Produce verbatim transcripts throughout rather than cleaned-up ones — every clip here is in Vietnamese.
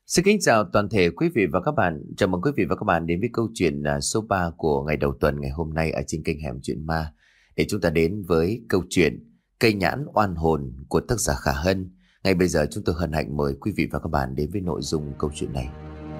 Xin kính chào toàn thể quý vị và các bạn. Chào mừng quý vị và các bạn đến với câu chuyện à, số ba của ngày đầu tuần ngày hôm nay ở trên kênh Hẻm Chuyện Ma. Để chúng ta đến với câu chuyện Cây nhãn oan hồn của tác giả Khả Hân. Ngay bây giờ chúng tôi hân hạnh mời quý vị và các bạn đến với nội dung câu chuyện này.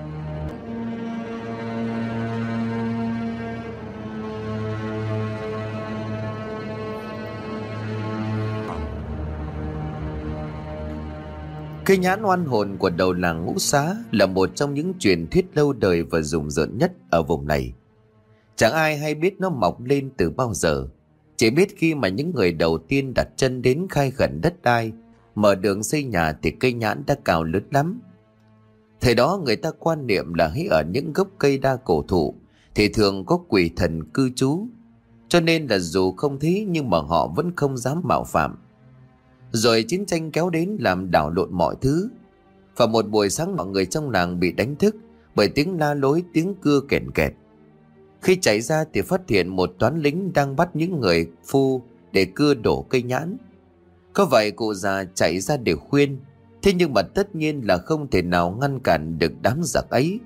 Cây nhãn oan hồn của đầu làng Ngũ Xá là một trong những truyền thuyết lâu đời và rùng rợn nhất ở vùng này. Chẳng ai hay biết nó mọc lên từ bao giờ, chỉ biết khi mà những người đầu tiên đặt chân đến khai khẩn đất đai, mở đường xây nhà thì cây nhãn đã cao lớn lắm. Thời đó người ta quan niệm là hễ ở những gốc cây đa cổ thụ thì thường có quỷ thần cư trú, cho nên là dù không thấy nhưng mà họ vẫn không dám mạo phạm. Rồi chiến tranh kéo đến làm đảo lộn mọi thứ. Và một buổi sáng mọi người trong làng bị đánh thức bởi tiếng la lối, tiếng cưa kèn kẹt. Khi chạy ra thì phát hiện một toán lính đang bắt những người phu để cưa đổ cây nhãn. Có vậy cụ già chạy ra để khuyên, thế nhưng mà tất nhiên là không thể nào ngăn cản được đám giặc ấy.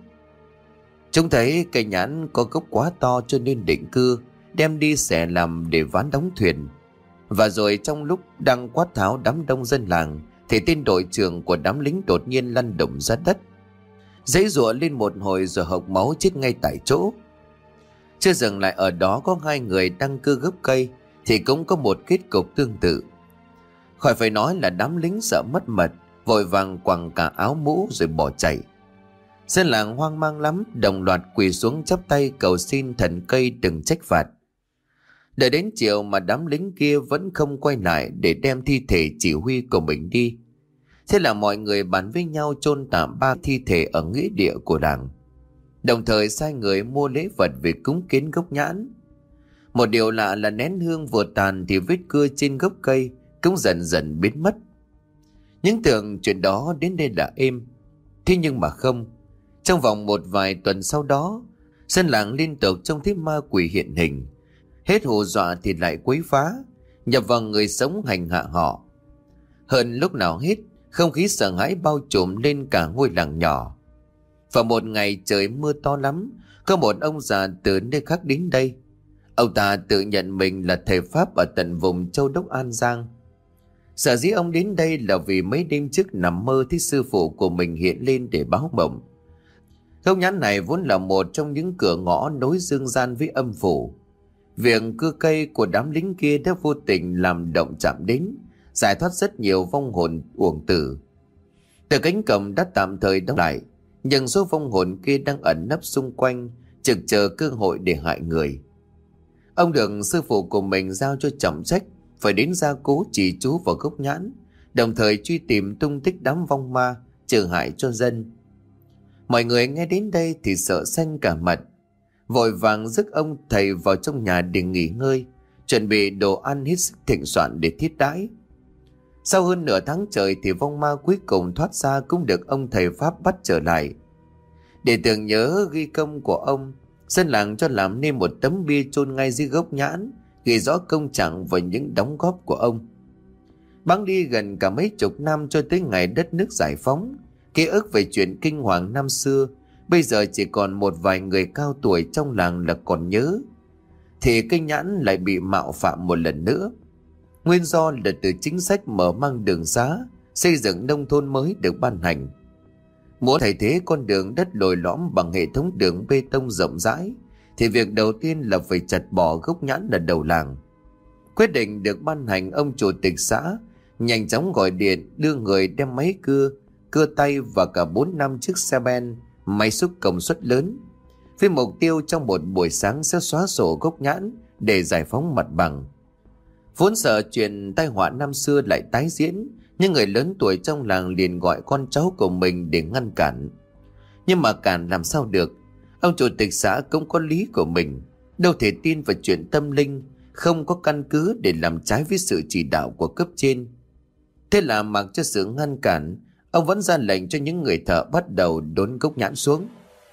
Chúng thấy cây nhãn có gốc quá to cho nên định cưa, đem đi xẻ làm để ván đóng thuyền. Và rồi trong lúc đang quát tháo đám đông dân làng thì tên đội trưởng của đám lính đột nhiên lăn đùng ra đất, giãy giụa lên một hồi rồi hộc máu chết ngay tại chỗ. Chưa dừng lại ở đó, có hai người đang cưa gốc cây thì cũng có một kết cục tương tự. Khỏi phải nói là đám lính sợ mất mật, vội vàng quẳng cả áo mũ rồi bỏ chạy. Dân làng hoang mang lắm, đồng loạt quỳ xuống chắp tay cầu xin thần cây đừng trách phạt. Đợi đến chiều mà đám lính kia vẫn không quay lại để đem thi thể chỉ huy của mình đi. Thế là mọi người bàn với nhau chôn tạm ba thi thể ở nghĩa địa của làng, đồng thời sai người mua lễ vật về cúng kiến gốc nhãn. Một điều lạ là nén hương vừa tàn thì vết cưa trên gốc cây cũng dần dần biến mất. Những tưởng chuyện đó đến đây là êm, thế nhưng mà không. Trong vòng một vài tuần sau đó, dân làng liên tục trông thấy ma quỷ hiện hình. Hết hù dọa thì lại quấy phá, nhập vào người sống hành hạ họ. Hơn lúc nào hết, không khí sợ hãi bao trùm lên cả ngôi làng nhỏ. Và một ngày trời mưa to lắm, có một ông già từ nơi khác đến đây. Ông ta tự nhận mình là thầy Pháp ở tận vùng Châu Đốc An Giang. Sở dĩ ông đến đây là vì mấy đêm trước nằm mơ thấy sư phụ của mình hiện lên để báo mộng. Gốc nhãn này vốn là một trong những cửa ngõ nối dương gian với âm phủ. Việc cưa cây của đám lính kia đã vô tình làm động chạm đến, giải thoát rất nhiều vong hồn uổng tử. Từ cánh cổng đã tạm thời đóng lại, nhưng số vong hồn kia đang ẩn nấp xung quanh, trực chờ cơ hội để hại người. Ông được sư phụ của mình giao cho trọng trách phải đến gia cố chỉ chú vào gốc nhãn, đồng thời truy tìm tung tích đám vong ma trừ hại cho dân. Mọi người nghe đến đây thì sợ xanh cả mặt, vội vàng rước ông thầy vào trong nhà để nghỉ ngơi, chuẩn bị đồ ăn hết sức thịnh soạn để thiết đãi. Sau hơn nửa tháng trời thì vong ma cuối cùng thoát ra cũng được ông thầy Pháp bắt trở lại. Để tưởng nhớ ghi công của ông, dân làng cho làm nên một tấm bia chôn ngay dưới gốc nhãn, ghi rõ công trạng và những đóng góp của ông. Bẵng đi gần cả mấy chục năm cho tới ngày đất nước giải phóng, ký ức về chuyện kinh hoàng năm xưa bây giờ chỉ còn một vài người cao tuổi trong làng là còn nhớ, thì cây nhãn lại bị mạo phạm một lần nữa. Nguyên do là từ chính sách mở mang đường xá, xây dựng nông thôn mới được ban hành. Muốn thay thế con đường đất lồi lõm bằng hệ thống đường bê tông rộng rãi, thì việc đầu tiên là phải chặt bỏ gốc nhãn ở đầu làng. Quyết định được ban hành, ông chủ tịch xã nhanh chóng gọi điện đưa người đem máy cưa, cưa tay và cả bốn năm chiếc xe ben, máy xúc công suất lớn, với mục tiêu trong một buổi sáng sẽ xóa sổ gốc nhãn để giải phóng mặt bằng. Vốn sợ chuyện tai họa năm xưa lại tái diễn, nhưng người lớn tuổi trong làng liền gọi con cháu của mình để ngăn cản. Nhưng mà cản làm sao được, ông chủ tịch xã cũng có lý của mình, đâu thể tin vào chuyện tâm linh, không có căn cứ để làm trái với sự chỉ đạo của cấp trên. Thế là mặc cho sự ngăn cản, ông vẫn ra lệnh cho những người thợ bắt đầu đốn gốc nhãn xuống.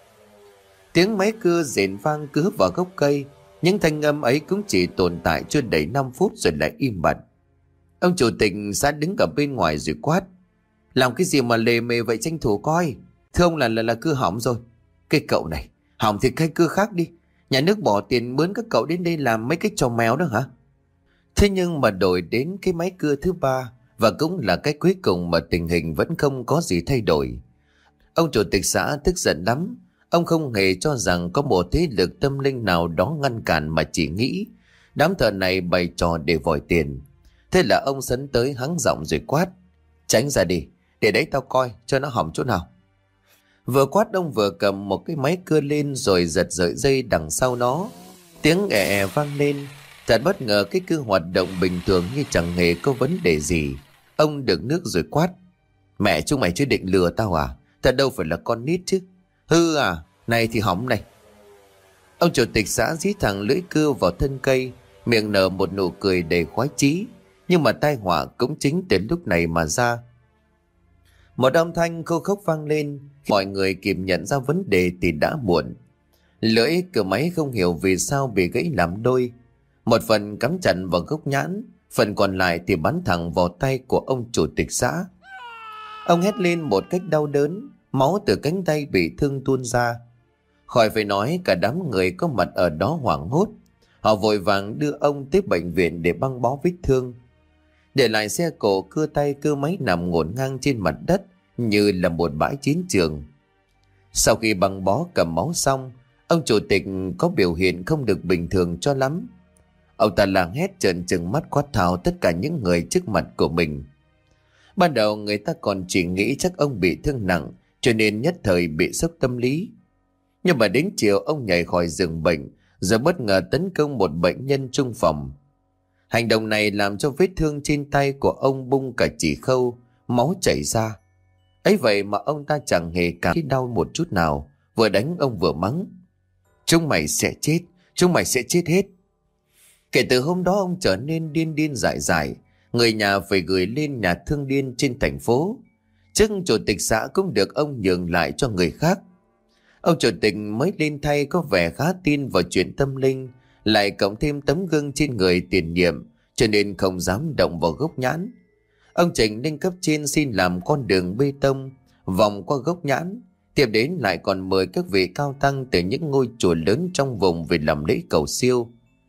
Tiếng máy cưa rền vang cứ vào gốc cây, những thanh âm ấy cũng chỉ tồn tại chưa đầy năm phút rồi lại im bặt. Ông chủ tịch xã đứng ở bên ngoài rồi quát: "Làm cái gì mà lề mề vậy, tranh thủ coi, Thưa ông là là là cưa hỏng rồi. Cái cậu này, hỏng thì cái cưa khác đi. Nhà nước bỏ tiền mướn các cậu đến đây làm mấy cái trò mèo đó hả? Thế nhưng mà đổi đến cái máy cưa thứ ba, và cũng là cái cuối cùng mà tình hình vẫn không có gì thay đổi. Ông chủ tịch xã tức giận lắm. Ông không hề cho rằng có một thế lực tâm linh nào đó ngăn cản, mà chỉ nghĩ đám thợ này bày trò để vòi tiền. Thế là ông sấn tới hắng giọng rồi quát: Tránh ra đi, để đấy tao coi cho nó hỏng chỗ nào. Vừa quát ông vừa cầm một cái máy cưa lên rồi giật sợi dây đằng sau nó. Tiếng è è vang lên. Thật bất ngờ, cái cưa hoạt động bình thường như chẳng hề có vấn đề gì. Ông đựng nước rồi quát: Mẹ chúng mày chứ định lừa tao à? Thật đâu phải là con nít chứ. Hư à? Này thì hỏng này. Ông chủ tịch xã dí thẳng lưỡi cưa vào thân cây, miệng nở một nụ cười đầy khoái chí. Nhưng mà tai họa cũng chính từ lúc này mà ra. Một âm thanh khô khốc vang lên. Khi mọi người kịp nhận ra vấn đề thì đã muộn. Lưỡi cưa máy không hiểu vì sao bị gãy làm đôi. Một phần cắm chặt vào gốc nhãn, phần còn lại thì bắn thẳng vào tay của ông chủ tịch xã. Ông hét lên một cách đau đớn, máu từ cánh tay bị thương tuôn ra. Khỏi phải nói, cả đám người có mặt ở đó hoảng hốt. Họ vội vàng đưa ông tới bệnh viện để băng bó vết thương. Để lại xe cộ cưa tay cưa máy nằm ngổn ngang trên mặt đất như là một bãi chiến trường. Sau khi băng bó cầm máu xong, ông chủ tịch có biểu hiện không được bình thường cho lắm. Ông ta làng hét trợn trừng mắt quát tháo tất cả những người trước mặt của mình. Ban đầu người ta còn chỉ nghĩ chắc ông bị thương nặng, cho nên nhất thời bị sốc tâm lý. Nhưng mà đến chiều ông nhảy khỏi giường bệnh, rồi bất ngờ tấn công một bệnh nhân chung phòng. Hành động này làm cho vết thương trên tay của ông bung cả chỉ khâu, máu chảy ra. Ấy vậy mà ông ta chẳng hề cảm thấy đau một chút nào, vừa đánh ông vừa mắng: Chúng mày sẽ chết, chúng mày sẽ chết hết. Kể từ hôm đó ông trở nên điên điên dại dại. Người nhà phải gửi lên nhà thương điên trên thành phố. Chức chủ tịch xã cũng được ông nhường lại cho người khác. Ông chủ tịch mới lên thay có vẻ khá tin vào chuyện tâm linh, lại cộng thêm tấm gương trên người tiền nhiệm, cho nên không dám động vào gốc nhãn. Ông trình lên cấp trên xin làm con đường bê tông vòng qua gốc nhãn. Tiếp đến lại còn mời các vị cao tăng từ những ngôi chùa lớn trong vùng về làm lễ cầu siêu.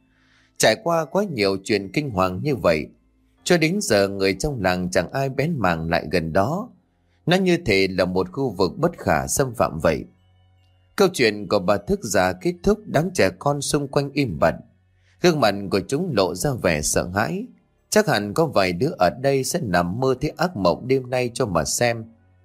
Trải qua quá nhiều chuyện kinh hoàng như vậy, cho đến giờ người trong làng chẳng ai bén mảng lại gần đó. Nó như thể là một khu vực bất khả xâm phạm vậy. Câu chuyện của bà Thức già kết thúc, đám trẻ con xung quanh im bặt. Gương mặt của chúng lộ ra vẻ sợ hãi. Chắc hẳn có vài đứa ở đây sẽ nằm mơ thấy ác mộng đêm nay cho mà xem.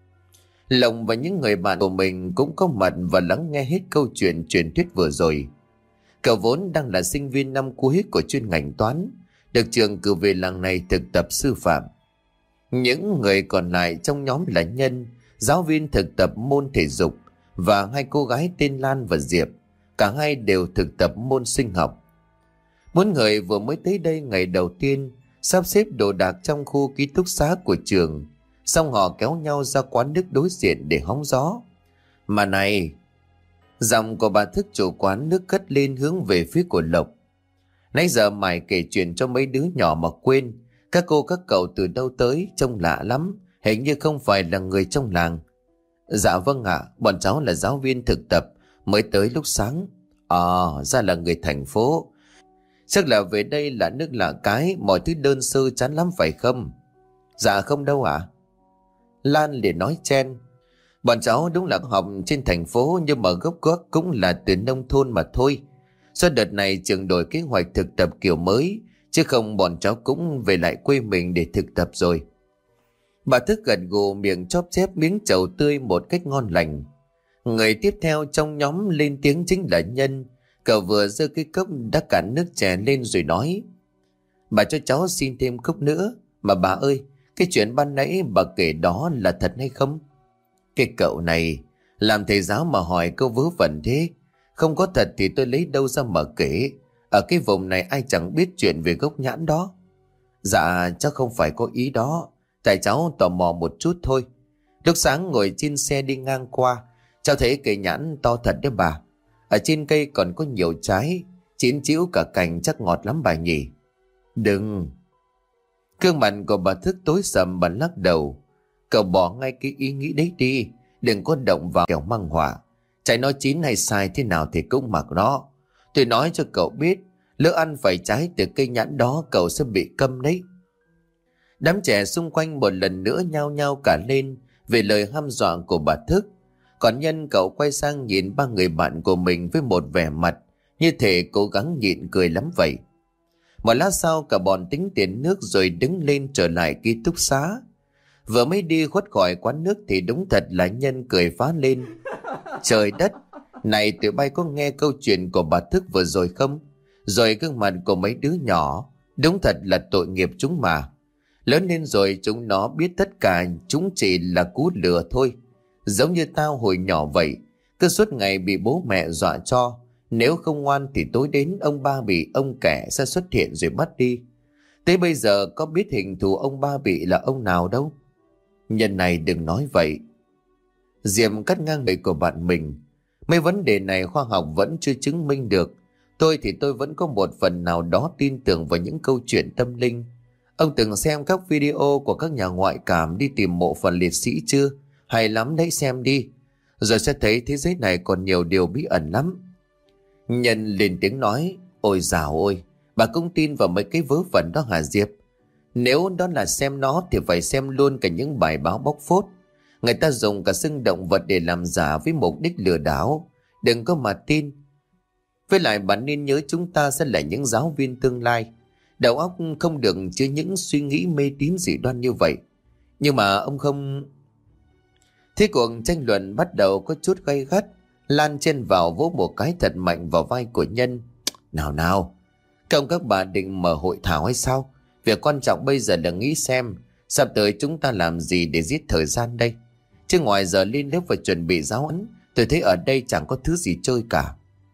Lộc và những người bạn của mình cũng có mặt và lắng nghe hết câu chuyện truyền thuyết vừa rồi. Cậu vốn đang là sinh viên năm cuối của chuyên ngành toán, được trường cử về làng này thực tập sư phạm. Những người còn lại trong nhóm là Nhân, giáo viên thực tập môn thể dục, và hai cô gái tên Lan và Diệp. Cả hai đều thực tập môn sinh học. Bốn người vừa mới tới đây ngày đầu tiên, sắp xếp đồ đạc trong khu ký túc xá của trường, xong họ kéo nhau ra quán nước đối diện để hóng gió. Mà này! Giọng của bà Thức chủ quán nước cất lên hướng về phía của Lộc. Nãy giờ mày kể chuyện cho mấy đứa nhỏ mà quên. Các cô các cậu từ đâu tới, trông lạ lắm, hình như không phải là người trong làng. Dạ vâng ạ, bọn cháu là giáo viên thực tập, mới tới lúc sáng. À, ra là người thành phố. Chắc là về đây là nước lạ cái, mọi thứ đơn sơ chán lắm phải không? Dạ không đâu ạ. Lan liền nói chen: Bọn cháu đúng là học trên thành phố, nhưng mà gốc gác cũng là từ nông thôn mà thôi. Sau đợt này trường đổi kế hoạch thực tập kiểu mới, chứ không bọn cháu cũng về lại quê mình để thực tập rồi. Bà Thức gật gù, miệng chóp chép miếng trầu tươi một cách ngon lành. Người tiếp theo trong nhóm lên tiếng chính là Nhân. Cậu vừa giơ cái cốc đã cạn nước chè lên rồi nói: Bà cho cháu xin thêm cốc nữa. Mà bà ơi, cái chuyện ban nãy bà kể đó là thật hay không? Cái cậu này, làm thầy giáo mà hỏi câu vớ vẩn thế. Không có thật thì tôi lấy đâu ra mà kể. Ở cái vùng này ai chẳng biết chuyện về gốc nhãn đó. Dạ cháu không phải có ý đó, tại cháu tò mò một chút thôi. Lúc sáng ngồi trên xe đi ngang qua, cháu thấy cây nhãn to thật đấy bà. Ở trên cây còn có nhiều trái, chín chĩu cả cành, chắc ngọt lắm bà nhỉ. Đừng. Gương mặt của bà Thức tối sầm, bà lắc đầu. Cậu bỏ ngay cái ý nghĩ đấy đi. đừng có động vào kẻo mang họa. Trái nói chín hay sai thế nào thì cũng mặc nó. Tôi nói cho cậu biết, lỡ ăn phải trái từ cây nhãn đó cậu sẽ bị câm đấy. Đám trẻ xung quanh một lần nữa nhao nhao cả lên về lời hăm dọa của bà Thức. Còn Nhân cậu quay sang nhìn ba người bạn của mình với một vẻ mặt như thể cố gắng nhịn cười lắm vậy. Một lát sau cả bọn tính tiền nước rồi đứng lên trở lại ký túc xá. Vừa mới đi khuất khỏi quán nước thì đúng thật là Nhân cười phá lên. Trời đất, này tụi bay có nghe câu chuyện của bà Thức vừa rồi không? Rồi gương mặt của mấy đứa nhỏ, đúng thật là tội nghiệp chúng mà. Lớn lên rồi chúng nó biết tất cả chúng chỉ là cú lừa thôi. Giống như tao hồi nhỏ vậy, cứ suốt ngày bị bố mẹ dọa cho. Nếu không ngoan thì tối đến ông ba bị ông kẻ sẽ xuất hiện rồi bắt đi. Tới bây giờ có biết hình thù ông ba bị là ông nào đâu. Nhân này đừng nói vậy. Diệm cắt ngang lời của bạn mình. Mấy vấn đề này khoa học vẫn chưa chứng minh được. Tôi thì tôi vẫn có một phần nào đó tin tưởng vào những câu chuyện tâm linh. Ông từng xem các video của các nhà ngoại cảm đi tìm mộ phần liệt sĩ chưa? Hay lắm đấy, xem đi. Rồi sẽ thấy thế giới này còn nhiều điều bí ẩn lắm. Nhân lên tiếng nói. Ôi dào ôi, bà cũng tin vào mấy cái vớ vẩn đó hả Diệp? Nếu đó là xem nó thì phải xem luôn cả những bài báo bóc phốt. Người ta dùng cả xương động vật để làm giả với mục đích lừa đảo. Đừng có mà tin. Với lại bạn nên nhớ chúng ta sẽ là những giáo viên tương lai. Đầu óc không được chứa những suy nghĩ mê tín dị đoan như vậy. Nhưng mà ông không... Thế cuộc tranh luận bắt đầu có chút gay gắt. Lan chen vào vỗ một cái thật mạnh vào vai của Nhân. Nào nào, không các bà định mở hội thảo hay sao? Việc quan trọng bây giờ là nghĩ xem sắp tới chúng ta làm gì để giết thời gian đây. Chứ ngoài giờ lên lớp và chuẩn bị giáo huấn, tôi thấy ở đây chẳng có thứ gì chơi cả.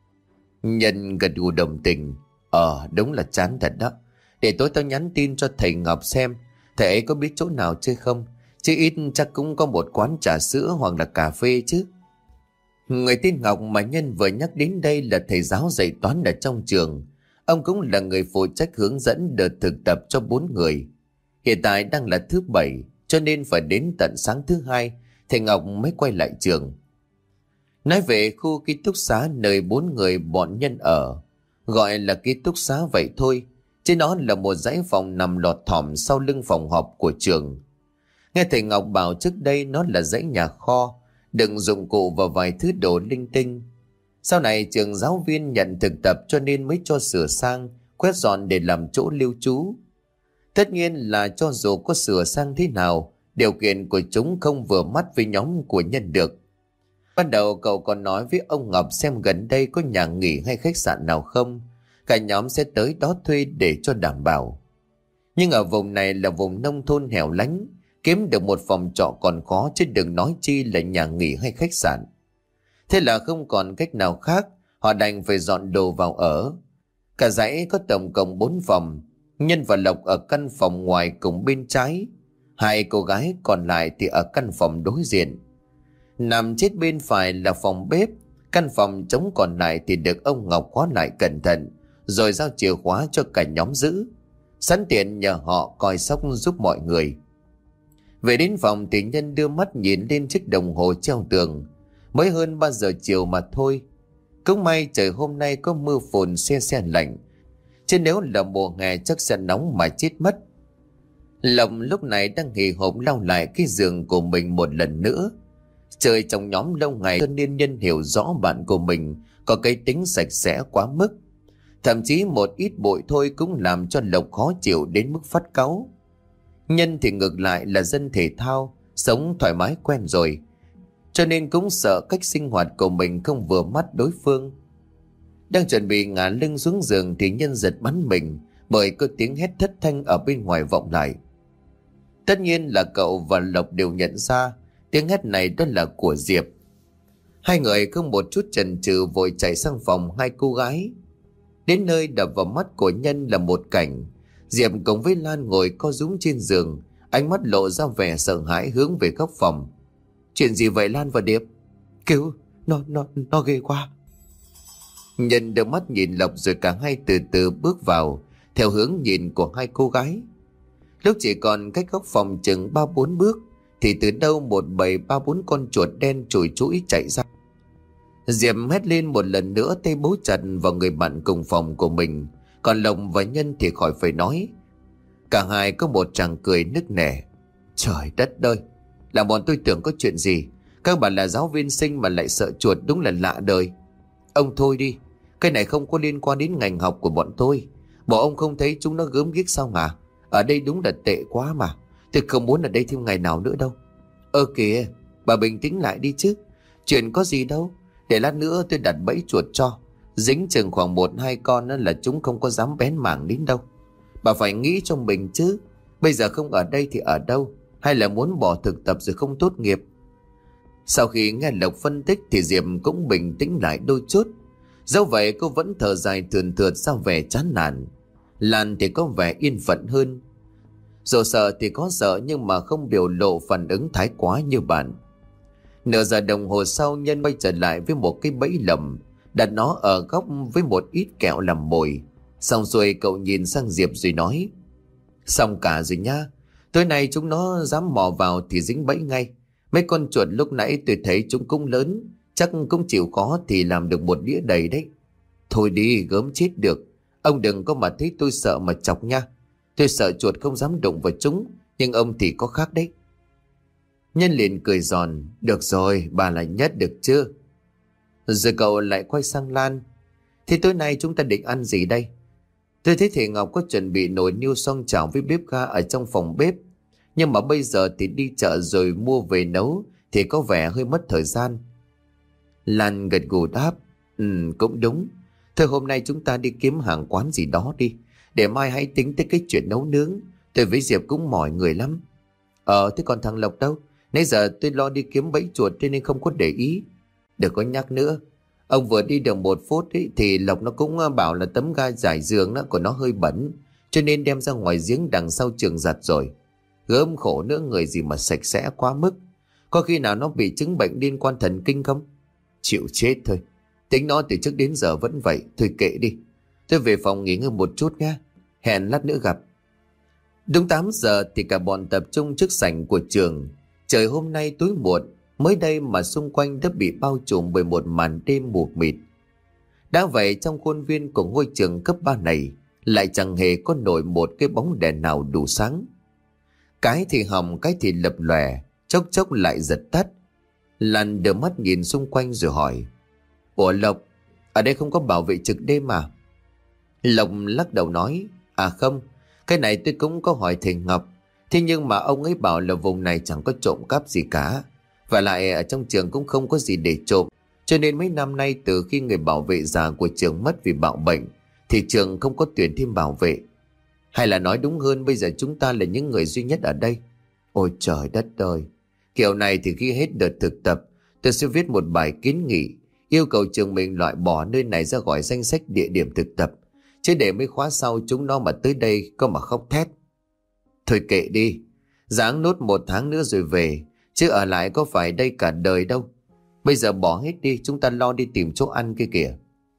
Nhân gật gù đồng tình. Ờ đúng là chán thật đó. Để tối tao nhắn tin cho thầy Ngọc xem thầy ấy có biết chỗ nào chơi không. Chứ ít chắc cũng có một quán trà sữa hoặc là cà phê chứ. Người tên Ngọc mà Nhân vừa nhắc đến đây là thầy giáo dạy toán ở trong trường. Ông cũng là người phụ trách hướng dẫn đợt thực tập cho bốn người. Hiện tại đang là thứ bảy, cho nên phải đến tận sáng thứ hai thầy Ngọc mới quay lại trường. Nói về khu ký túc xá nơi bốn người bọn Nhân ở, gọi là ký túc xá vậy thôi, chứ nó là một dãy phòng nằm lọt thỏm sau lưng phòng họp của trường. Nghe thầy Ngọc bảo trước đây nó là dãy nhà kho, đựng dụng cụ và vài thứ đồ linh tinh. Sau này trường giáo viên nhận thực tập cho nên mới cho sửa sang, quét dọn để làm chỗ lưu trú. Tất nhiên là cho dù có sửa sang thế nào, điều kiện của chúng không vừa mắt với nhóm của Nhân được. Ban đầu cậu còn nói với ông Ngọc xem gần đây có nhà nghỉ hay khách sạn nào không. Cả nhóm sẽ tới đó thuê để cho đảm bảo. Nhưng ở vùng này là vùng nông thôn hẻo lánh, kiếm được một phòng trọ còn khó chứ đừng nói chi là nhà nghỉ hay khách sạn. Thế là không còn cách nào khác, họ đành phải dọn đồ vào ở. Cả dãy có tổng cộng bốn phòng, Nhân và Lộc ở căn phòng ngoài cùng bên trái. Hai cô gái còn lại thì ở căn phòng đối diện. Nằm chết bên phải là phòng bếp, căn phòng trống còn lại thì được ông Ngọc khóa lại cẩn thận, rồi giao chìa khóa cho cả nhóm giữ. Sẵn tiện nhờ họ coi sóc giúp mọi người. Về đến phòng thì Nhân đưa mắt nhìn lên chiếc đồng hồ treo tường. Mới hơn ba giờ chiều mà thôi. Cũng may trời hôm nay có mưa phùn se se lạnh, chứ nếu là mùa hè chắc sẽ nóng mà chết mất. Lộc lúc này đang hì hục lau lại cái giường của mình một lần nữa. Chơi trong nhóm lâu ngày cho nên Nhân hiểu rõ bạn của mình có cái tính sạch sẽ quá mức. Thậm chí một ít bụi thôi cũng làm cho Lộc khó chịu đến mức phát cáu. Nhân thì ngược lại là dân thể thao, sống thoải mái quen rồi, cho nên cũng sợ cách sinh hoạt của mình không vừa mắt đối phương. Đang chuẩn bị ngả lưng xuống giường thì Nhân giật bắn mình bởi có tiếng hét thất thanh ở bên ngoài vọng lại. Tất nhiên là cậu và Lộc đều nhận ra tiếng hét này đó là của Diệp. Hai người không một chút chần chừ vội chạy sang phòng hai cô gái. Đến nơi đập vào mắt của Nhân là một cảnh Diệp cùng với Lan ngồi co rúm trên giường, ánh mắt lộ ra vẻ sợ hãi hướng về góc phòng. Chuyện gì vậy Lan và Điệp? Cứu, nó, nó, nó ghê quá. Nhân đưa mắt nhìn Lộc rồi cả hai từ từ bước vào theo hướng nhìn của hai cô gái. Lúc chỉ còn cách góc phòng chừng ba bốn bước thì từ đâu một bầy ba bốn con chuột đen chùi chũi chạy ra. Diệp hét lên một lần nữa, tay bấu chặt vào người bạn cùng phòng của mình. Còn Lộc và Nhân thì khỏi phải nói. Cả hai có một tràng cười nức nẻ. Trời đất ơi, là bọn tôi tưởng có chuyện gì. Các bạn là giáo viên sinh mà lại sợ chuột, đúng là lạ đời. Ông thôi đi, cái này không có liên quan đến ngành học của bọn tôi. Bộ ông không thấy chúng nó gớm ghiếc sao hả? Ở đây đúng là tệ quá mà. Tôi không muốn ở đây thêm ngày nào nữa đâu. Ơ kìa, bà bình tĩnh lại đi chứ. Chuyện có gì đâu. Để lát nữa tôi đặt bẫy chuột cho. Dính chừng khoảng một hai con là chúng không có dám bén mảng đến đâu. Bà phải nghĩ cho mình chứ. Bây giờ không ở đây thì ở đâu? Hay là muốn bỏ thực tập rồi không tốt nghiệp? Sau khi nghe Lộc phân tích thì Diệp cũng bình tĩnh lại đôi chút. Dẫu vậy cô vẫn thở dài thườn thượt sao vẻ chán nản. Lan thì có vẻ yên phận hơn. Dù sợ thì có sợ nhưng mà không biểu lộ phản ứng thái quá như bạn. Nửa giờ đồng hồ sau, Nhân quay trở lại với một cái bẫy lầm, đặt nó ở góc với một ít kẹo làm mồi. Xong rồi cậu nhìn sang Diệp rồi nói: Xong cả rồi nhá. Tối nay chúng nó dám mò vào thì dính bẫy ngay. Mấy con chuột lúc nãy tôi thấy chúng cũng lớn, chắc cũng chịu khó thì làm được một đĩa đầy đấy. Thôi đi, gớm chết được. Ông đừng có mà thấy tôi sợ mà chọc nha. Tôi sợ chuột không dám đụng vào chúng, nhưng ông thì có khác đấy. Nhân liền cười giòn: Được rồi, bà là nhất được chưa? Rồi cậu lại quay sang Lan: Thì tối nay chúng ta định ăn gì đây? Tôi thấy thầy Ngọc có chuẩn bị nồi niêu xoong chảo với bếp ga ở trong phòng bếp. Nhưng mà bây giờ thì đi chợ rồi mua về nấu thì có vẻ hơi mất thời gian. Lan gật gù đáp: Ừ, cũng đúng. Thôi hôm nay chúng ta đi kiếm hàng quán gì đó đi. Để mai hãy tính tới cái chuyện nấu nướng. Tôi với Diệp cũng mỏi người lắm. Ờ, thế còn thằng Lộc đâu? Nãy giờ tôi lo đi kiếm bẫy chuột cho nên không có để ý. Đừng có nhắc nữa. Ông vừa đi được một phút ấy, thì Lộc nó cũng bảo là tấm ga trải giường đó của nó hơi bẩn, cho nên đem ra ngoài giếng đằng sau trường giặt rồi. Gớm khổ nữa, người gì mà sạch sẽ quá mức. Có khi nào nó bị chứng bệnh liên quan thần kinh không? Chịu chết thôi. Tính nó từ trước đến giờ vẫn vậy. Thôi kệ đi. Tôi về phòng nghỉ ngơi một chút nha. Hẹn lát nữa gặp. Đúng tám giờ thì cả bọn tập trung trước sảnh của trường. Trời hôm nay tối muộn, mới đây mà xung quanh đã bị bao trùm bởi một màn đêm mù mịt. Đã vậy trong khuôn viên của ngôi trường cấp ba này lại chẳng hề có nổi một cái bóng đèn nào đủ sáng. Cái thì hồng, cái thì lập lòe, chốc chốc lại giật tắt. Lan đưa mắt nhìn xung quanh rồi hỏi: Ủa Lộc, ở đây không có bảo vệ trực đêm à? Lộc lắc đầu nói: À không, cái này tôi cũng có hỏi thầy Ngọc. Thế nhưng mà ông ấy bảo là vùng này chẳng có trộm cắp gì cả. Và lại ở trong trường cũng không có gì để trộm. Cho nên mấy năm nay từ khi người bảo vệ già của trường mất vì bạo bệnh thì trường không có tuyển thêm bảo vệ. Hay là nói đúng hơn, bây giờ chúng ta là những người duy nhất ở đây. Ôi trời đất ơi. Kiểu này thì khi hết đợt thực tập, tôi sẽ viết một bài kiến nghị yêu cầu trường mình loại bỏ nơi này ra khỏi danh sách địa điểm thực tập. Chứ để mấy khóa sau chúng nó mà tới đây có mà khóc thét. Thôi kệ đi, giáng nốt một tháng nữa rồi về, chứ ở lại có phải đây cả đời đâu. Bây giờ bỏ hết đi, chúng ta lo đi tìm chỗ ăn kia kìa.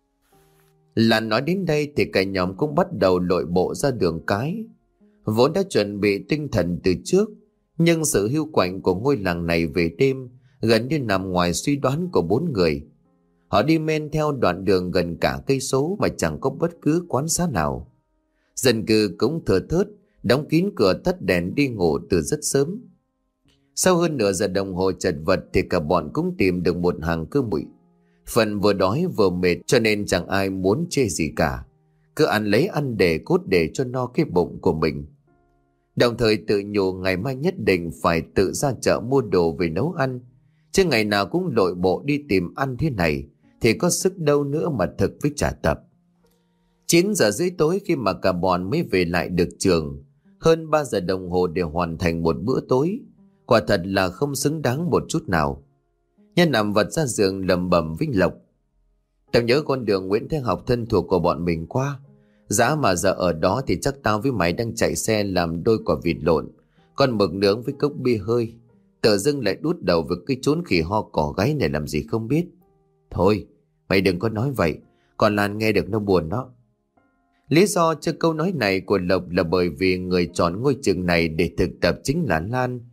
Lan nói đến đây thì cả nhóm cũng bắt đầu lội bộ ra đường cái. Vốn đã chuẩn bị tinh thần từ trước, nhưng sự hiu quạnh của ngôi làng này về đêm gần như nằm ngoài suy đoán của bốn người. Họ đi men theo đoạn đường gần cả cây số mà chẳng có bất cứ quán xá nào. Dân cư cũng thưa thớt, đóng kín cửa tắt đèn đi ngủ từ rất sớm. Sau hơn nửa giờ đồng hồ chật vật thì cả bọn cũng tìm được một hàng cơm bụi. Phần vừa đói vừa mệt cho nên chẳng ai muốn chê gì cả. Cứ ăn lấy ăn để cốt để cho no cái bụng của mình. Đồng thời tự nhủ ngày mai nhất định phải tự ra chợ mua đồ về nấu ăn. Chứ ngày nào cũng lội bộ đi tìm ăn thế này thì có sức đâu nữa mà thực với trả tập. chín giờ rưỡi tối khi mà cả bọn mới về lại được trường. Hơn ba giờ đồng hồ để hoàn thành một bữa tối. Quả thật là không xứng đáng một chút nào. Nhân nằm vật ra giường lẩm bẩm với Lộc: Tao nhớ con đường Nguyễn Thế Học thân thuộc của bọn mình qua. Giá mà giờ ở đó thì chắc tao với mày đang chạy xe làm đôi quả vịt lộn, con mực nướng với cốc bia hơi. Tự dưng lại đút đầu với cái chốn khỉ ho cỏ gáy này làm gì không biết. Thôi mày đừng có nói vậy, còn Lan nghe được nó buồn đó. Lý do cho câu nói này của Lộc là bởi vì người chọn ngôi trường này để thực tập chính là Lan.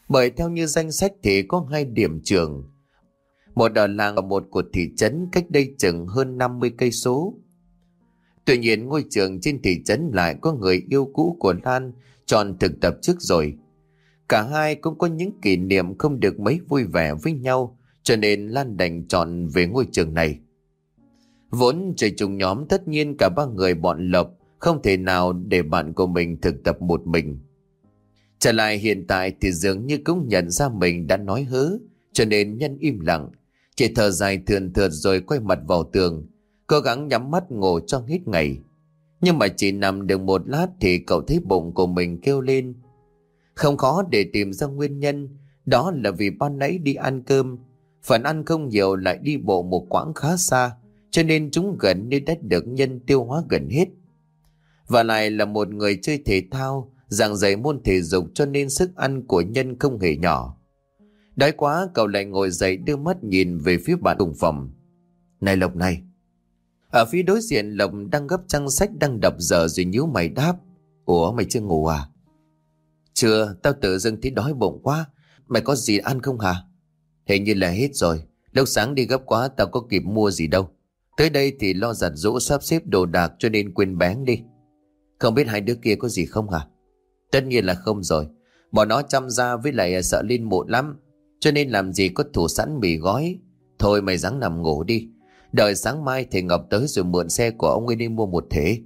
Bởi theo như danh sách thì có hai điểm trường, một ở làng và một của thị trấn cách đây chừng hơn năm mươi cây số. Tuy nhiên ngôi trường trên thị trấn lại có người yêu cũ của Lan chọn thực tập trước rồi. Cả hai cũng có những kỷ niệm không được mấy vui vẻ với nhau, cho nên Lan đành chọn về ngôi trường này. Vốn chơi chung nhóm, tất nhiên cả ba người bọn Lộc không thể nào để bạn của mình thực tập một mình. Trở lại hiện tại thì dường như cũng nhận ra mình đã nói hớ, cho nên Nhân im lặng, chỉ thở dài thườn thượt rồi quay mặt vào tường, cố gắng nhắm mắt ngủ cho hết ngày. Nhưng mà chỉ nằm được một lát thì cậu thấy bụng của mình kêu lên. Không khó để tìm ra nguyên nhân, đó là vì ban nãy đi ăn cơm, phần ăn không nhiều lại đi bộ một quãng khá xa, cho nên chúng gần như đã được Nhân tiêu hóa gần hết. Và lại là một người chơi thể thao, giảng dạy môn thể dục, cho nên sức ăn của Nhân không hề nhỏ. Đói quá cậu lại ngồi dậy đưa mắt nhìn về phía bạn cùng phòng. Này Lộc này. Ở phía đối diện Lộc đang gấp trang sách đang đọc dở rồi nhíu mày đáp. Ủa mày chưa ngủ à? Chưa, tao tự dưng thấy đói bụng quá. Mày có gì ăn không hả? Hình như là hết rồi. Lúc sáng đi gấp quá tao có kịp mua gì đâu. Tới đây thì lo giặt giũ sắp xếp đồ đạc cho nên quên bén đi. Không biết hai đứa kia có gì không hả? Tất nhiên là không rồi. Bọn nó chăm ra với lại sợ Linh muộn lắm, cho nên làm gì có thủ sẵn mì gói. Thôi mày ráng nằm ngủ đi. Đợi sáng mai thầy Ngọc tới rồi mượn xe của ông ấy đi mua một thế.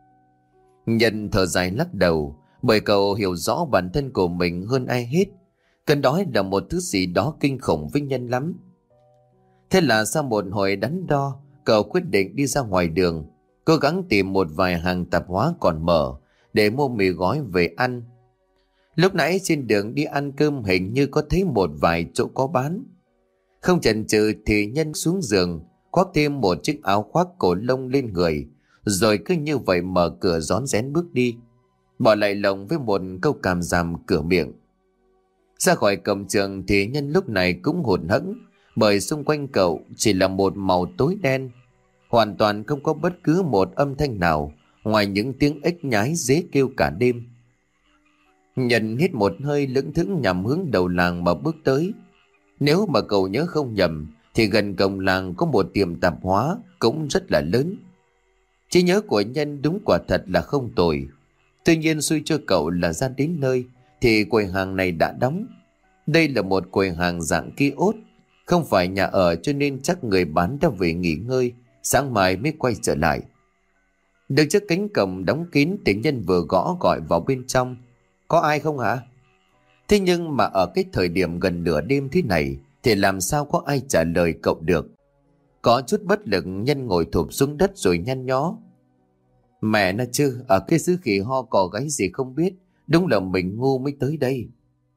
Nhân thở dài lắc đầu, bởi cậu hiểu rõ bản thân của mình hơn ai hết. Cơn đói là một thứ gì đó kinh khủng với Nhân lắm. Thế là sau một hồi đắn đo, cậu quyết định đi ra ngoài đường, cố gắng tìm một vài hàng tạp hóa còn mở để mua mì gói về ăn. Lúc nãy trên đường đi ăn cơm hình như có thấy một vài chỗ có bán. Không chần chừ thì Nhân xuống giường, khoác thêm một chiếc áo khoác cổ lông lên người, rồi cứ như vậy mở cửa rón rén bước đi, bỏ lại Lộc với một câu càm ràm cửa miệng. Ra khỏi cổng trường thì Nhân lúc này cũng hụt hẫng, bởi xung quanh cậu chỉ là một màu tối đen, hoàn toàn không có bất cứ một âm thanh nào ngoài những tiếng ếch nhái dế kêu cả đêm. Nhân hít một hơi lững thững nhằm hướng đầu làng mà bước tới. Nếu mà cậu nhớ không nhầm thì gần cổng làng có một tiệm tạp hóa cũng rất là lớn. Trí nhớ của Nhân đúng quả thật là không tồi. Tuy nhiên xui cho cậu là ra đến nơi thì quầy hàng này đã đóng. Đây là một quầy hàng dạng kiosk, không phải nhà ở, cho nên chắc người bán đã về nghỉ ngơi, sáng mai mới quay trở lại. Được chiếc cánh cổng đóng kín thì Nhân vừa gõ gọi vào bên trong. Có ai không hả? Thế nhưng mà ở cái thời điểm gần nửa đêm thế này thì làm sao có ai trả lời cậu được. Có chút bất lực, Nhân ngồi thụp xuống đất rồi nhăn nhó. Mẹ nó chứ, ở cái xứ khỉ ho cò gáy gì không biết, đúng là mình ngu mới tới đây.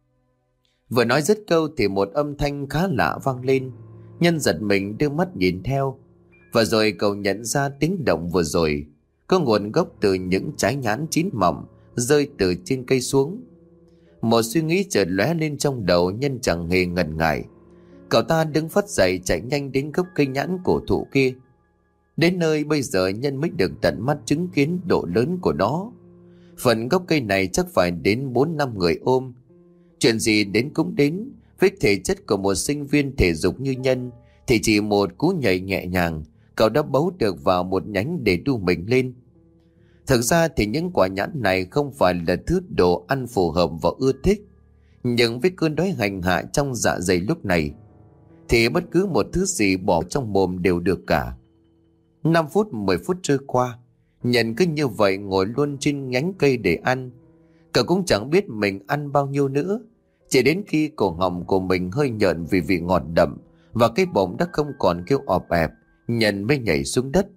Vừa nói dứt câu thì một âm thanh khá lạ vang lên. Nhân giật mình đưa mắt nhìn theo, và rồi cậu nhận ra tiếng động vừa rồi có nguồn gốc từ những trái nhãn chín mọng rơi từ trên cây xuống. Một suy nghĩ chợt lóe lên trong đầu Nhân, chẳng hề ngần ngại. Cậu ta đứng phắt dậy chạy nhanh đến gốc cây nhãn cổ thụ kia. Đến nơi bây giờ Nhân mới được tận mắt chứng kiến độ lớn của nó. Phần gốc cây này chắc phải đến bốn năm người ôm. Chuyện gì đến cũng đến, với thể chất của một sinh viên thể dục như Nhân thì chỉ một cú nhảy nhẹ nhàng, cậu đã bấu được vào một nhánh để đu mình lên. Thực ra thì những quả nhãn này không phải là thứ đồ ăn phù hợp và ưa thích, nhưng với cơn đói hành hạ trong dạ dày lúc này thì bất cứ một thứ gì bỏ trong mồm đều được cả. Năm phút mười phút trôi qua, Nhân cứ như vậy ngồi luôn trên nhánh cây để ăn. Cậu cũng chẳng biết mình ăn bao nhiêu nữa, chỉ đến khi cổ họng của mình hơi nhợn vì vị ngọt đậm và cái bụng đã không còn kêu ọp ẹp, Nhân mới nhảy xuống đất.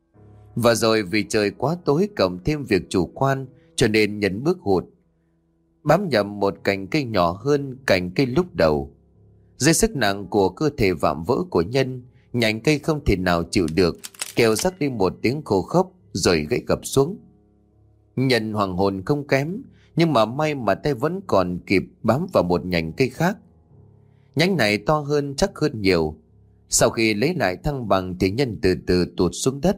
Và rồi vì trời quá tối cộng thêm việc chủ quan, cho nên Nhân bước hụt, bám nhầm một cành cây nhỏ hơn cành cây lúc đầu. Dưới sức nặng của cơ thể vạm vỡ của Nhân, nhành cây không thể nào chịu được, kêu rắc đi một tiếng khô khốc rồi gãy gập xuống. Nhân hoàng hồn không kém, nhưng mà may mà tay vẫn còn kịp bám vào một nhành cây khác. Nhánh này to hơn, chắc hơn nhiều. Sau khi lấy lại thăng bằng thì Nhân từ từ tụt xuống đất.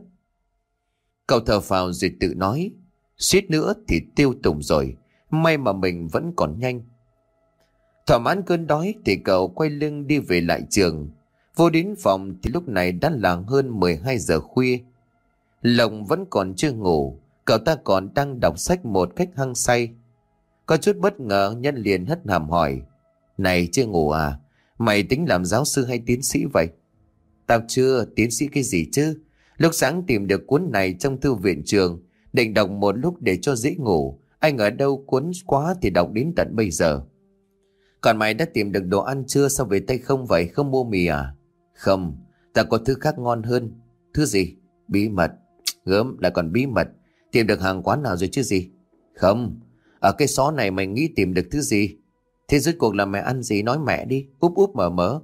Cậu thở phào rồi tự nói, suýt nữa thì tiêu tùng rồi, may mà mình vẫn còn nhanh. Thỏa mãn cơn đói thì cậu quay lưng đi về lại trường. Vô đến phòng thì lúc này đã là hơn mười hai giờ khuya. Lộc vẫn còn chưa ngủ, cậu ta còn đang đọc sách một cách hăng say. Có chút bất ngờ Nhân liền hất hàm hỏi: Này, chưa ngủ à? Mày tính làm giáo sư hay tiến sĩ vậy? Tao chưa, tiến sĩ cái gì chứ? Lúc sáng tìm được cuốn này trong thư viện trường, định đọc một lúc để cho dễ ngủ. Anh ở đâu cuốn quá thì đọc đến tận bây giờ. Còn mày đã tìm được đồ ăn chưa? Sao về tay không vậy? Không mua mì à? Không, ta có thứ khác ngon hơn. Thứ gì? Bí mật. Gớm, lại còn bí mật. Tìm được hàng quán nào rồi chứ gì? Không, ở cái xó này mày nghĩ tìm được thứ gì? Thế rốt cuộc là mày ăn gì? Nói mẹ đi. Úp úp mở mở.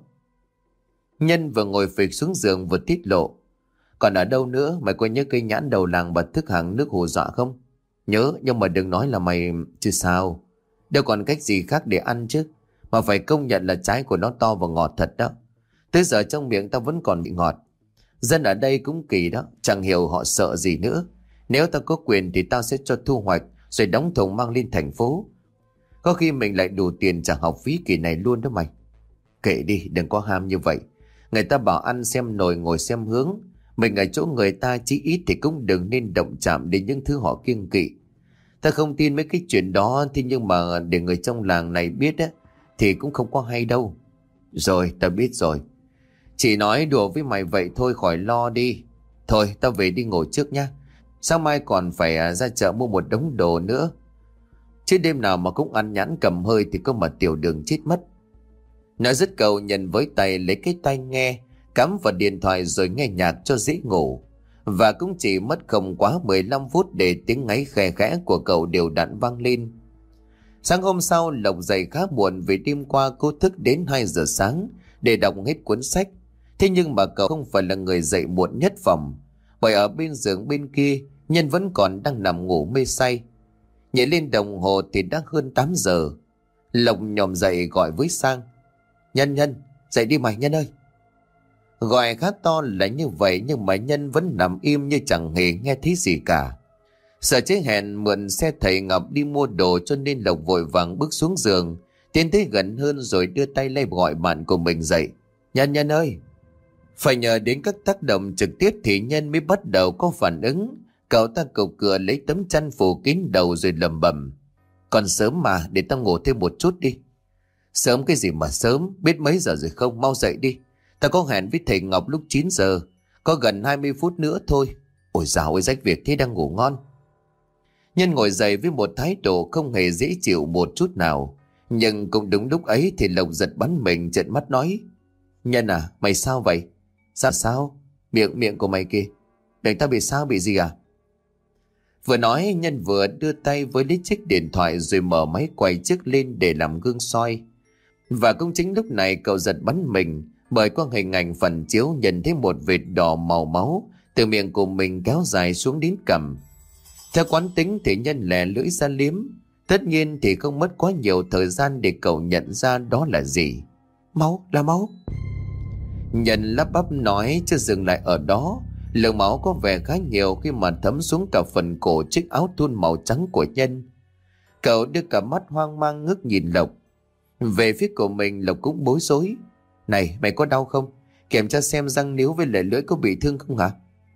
Nhân vừa ngồi phịch xuống giường vừa tiết lộ: Còn ở đâu nữa? Mày có nhớ cây nhãn đầu làng bật thức hàng nước hù dọa không? Nhớ, nhưng mà đừng nói là mày... Chứ sao? Đâu còn cách gì khác để ăn chứ. Mà phải công nhận là trái của nó to và ngọt thật đó. Tới giờ trong miệng tao vẫn còn bị ngọt. Dân ở đây cũng kỳ đó, chẳng hiểu họ sợ gì nữa. Nếu tao có quyền thì tao sẽ cho thu hoạch rồi đóng thùng mang lên thành phố. Có khi mình lại đủ tiền trả học phí kỳ này luôn đó mày. Kệ đi, đừng có ham như vậy. Người ta bảo ăn xem nồi ngồi xem hướng. Mình ở chỗ người ta chí ít thì cũng đừng nên động chạm đến những thứ họ kiêng kỵ. Ta không tin mấy cái chuyện đó, thì nhưng mà để người trong làng này biết á thì cũng không có hay đâu. Rồi, ta biết rồi. Chỉ nói đùa với mày vậy thôi, khỏi lo đi. Thôi, tao về đi ngủ trước nhá. Sáng mai còn phải ra chợ mua một đống đồ nữa. Chứ đêm nào mà cũng ăn nhãn cầm hơi thì có mà tiểu đường chết mất. Nói dứt câu, Nhân với tay lấy cái tai nghe, cắm vào điện thoại rồi nghe nhạc cho dễ ngủ. Và cũng chỉ mất không quá mười lăm phút để tiếng ngáy khe khẽ của cậu đều đặn vang lên. Sáng hôm sau, Lộc dậy khá muộn vì đêm qua cô thức đến hai giờ sáng để đọc hết cuốn sách. Thế nhưng mà cậu không phải là người dậy muộn nhất phòng, bởi ở bên giường bên kia, Nhân vẫn còn đang nằm ngủ mê say. Nhảy lên đồng hồ thì đã hơn tám giờ. Lộc nhòm dậy gọi với Sang: Nhân, Nhân, dậy đi mày, Nhân ơi. Gọi khá to là như vậy, nhưng mà Nhân vẫn nằm im như chẳng hề nghe thấy gì cả. Sợ chế hẹn mượn xe thầy Ngọc đi mua đồ, cho nên Lộc vội vàng bước xuống giường, tiến tới gần hơn rồi đưa tay lấy gọi bạn của mình dậy: Nhân, Nhân ơi. Phải nhờ đến các tác động trực tiếp thì Nhân mới bắt đầu có phản ứng. Cậu ta cầu cửa lấy tấm chăn phủ kín đầu rồi lẩm bẩm: Còn sớm mà, để tao ngủ thêm một chút đi. Sớm cái gì mà sớm, biết mấy giờ rồi không? Mau dậy đi. Tao có hẹn với thầy Ngọc lúc chín giờ, có gần hai mươi phút nữa thôi. Ôi dào ơi, rách việc thế đang ngủ ngon. Nhân ngồi dậy với một thái độ không hề dễ chịu một chút nào. Nhưng cũng đúng lúc ấy thì Lộc giật bắn mình, trợn mắt nói: Nhân à, mày sao vậy? Sao sao? Miệng miệng của mày kìa. Đừng, tao bị sao, bị gì à? Vừa nói, Nhân vừa đưa tay với lấy chiếc điện thoại rồi mở máy quay chiếc lên để làm gương soi. Và cũng chính lúc này cậu giật bắn mình, bởi qua hình ảnh phản chiếu nhìn thấy một vệt đỏ màu máu từ miệng của mình kéo dài xuống đến cằm. Theo quán tính thì Nhân lè lưỡi ra liếm. Tất nhiên thì không mất quá nhiều thời gian để cậu nhận ra đó là gì. Máu, là máu. Nhân lắp bắp nói, chưa dừng lại ở đó. Lượng máu có vẻ khá nhiều khi mà thấm xuống cả phần cổ chiếc áo thun màu trắng của Nhân. Cậu đưa cả mắt hoang mang ngước nhìn Lộc. Về phía của mình, Lộc cũng bối rối. Này, mày có đau không? Kiểm tra xem răng níu với lưỡi lưỡi có bị thương không hả?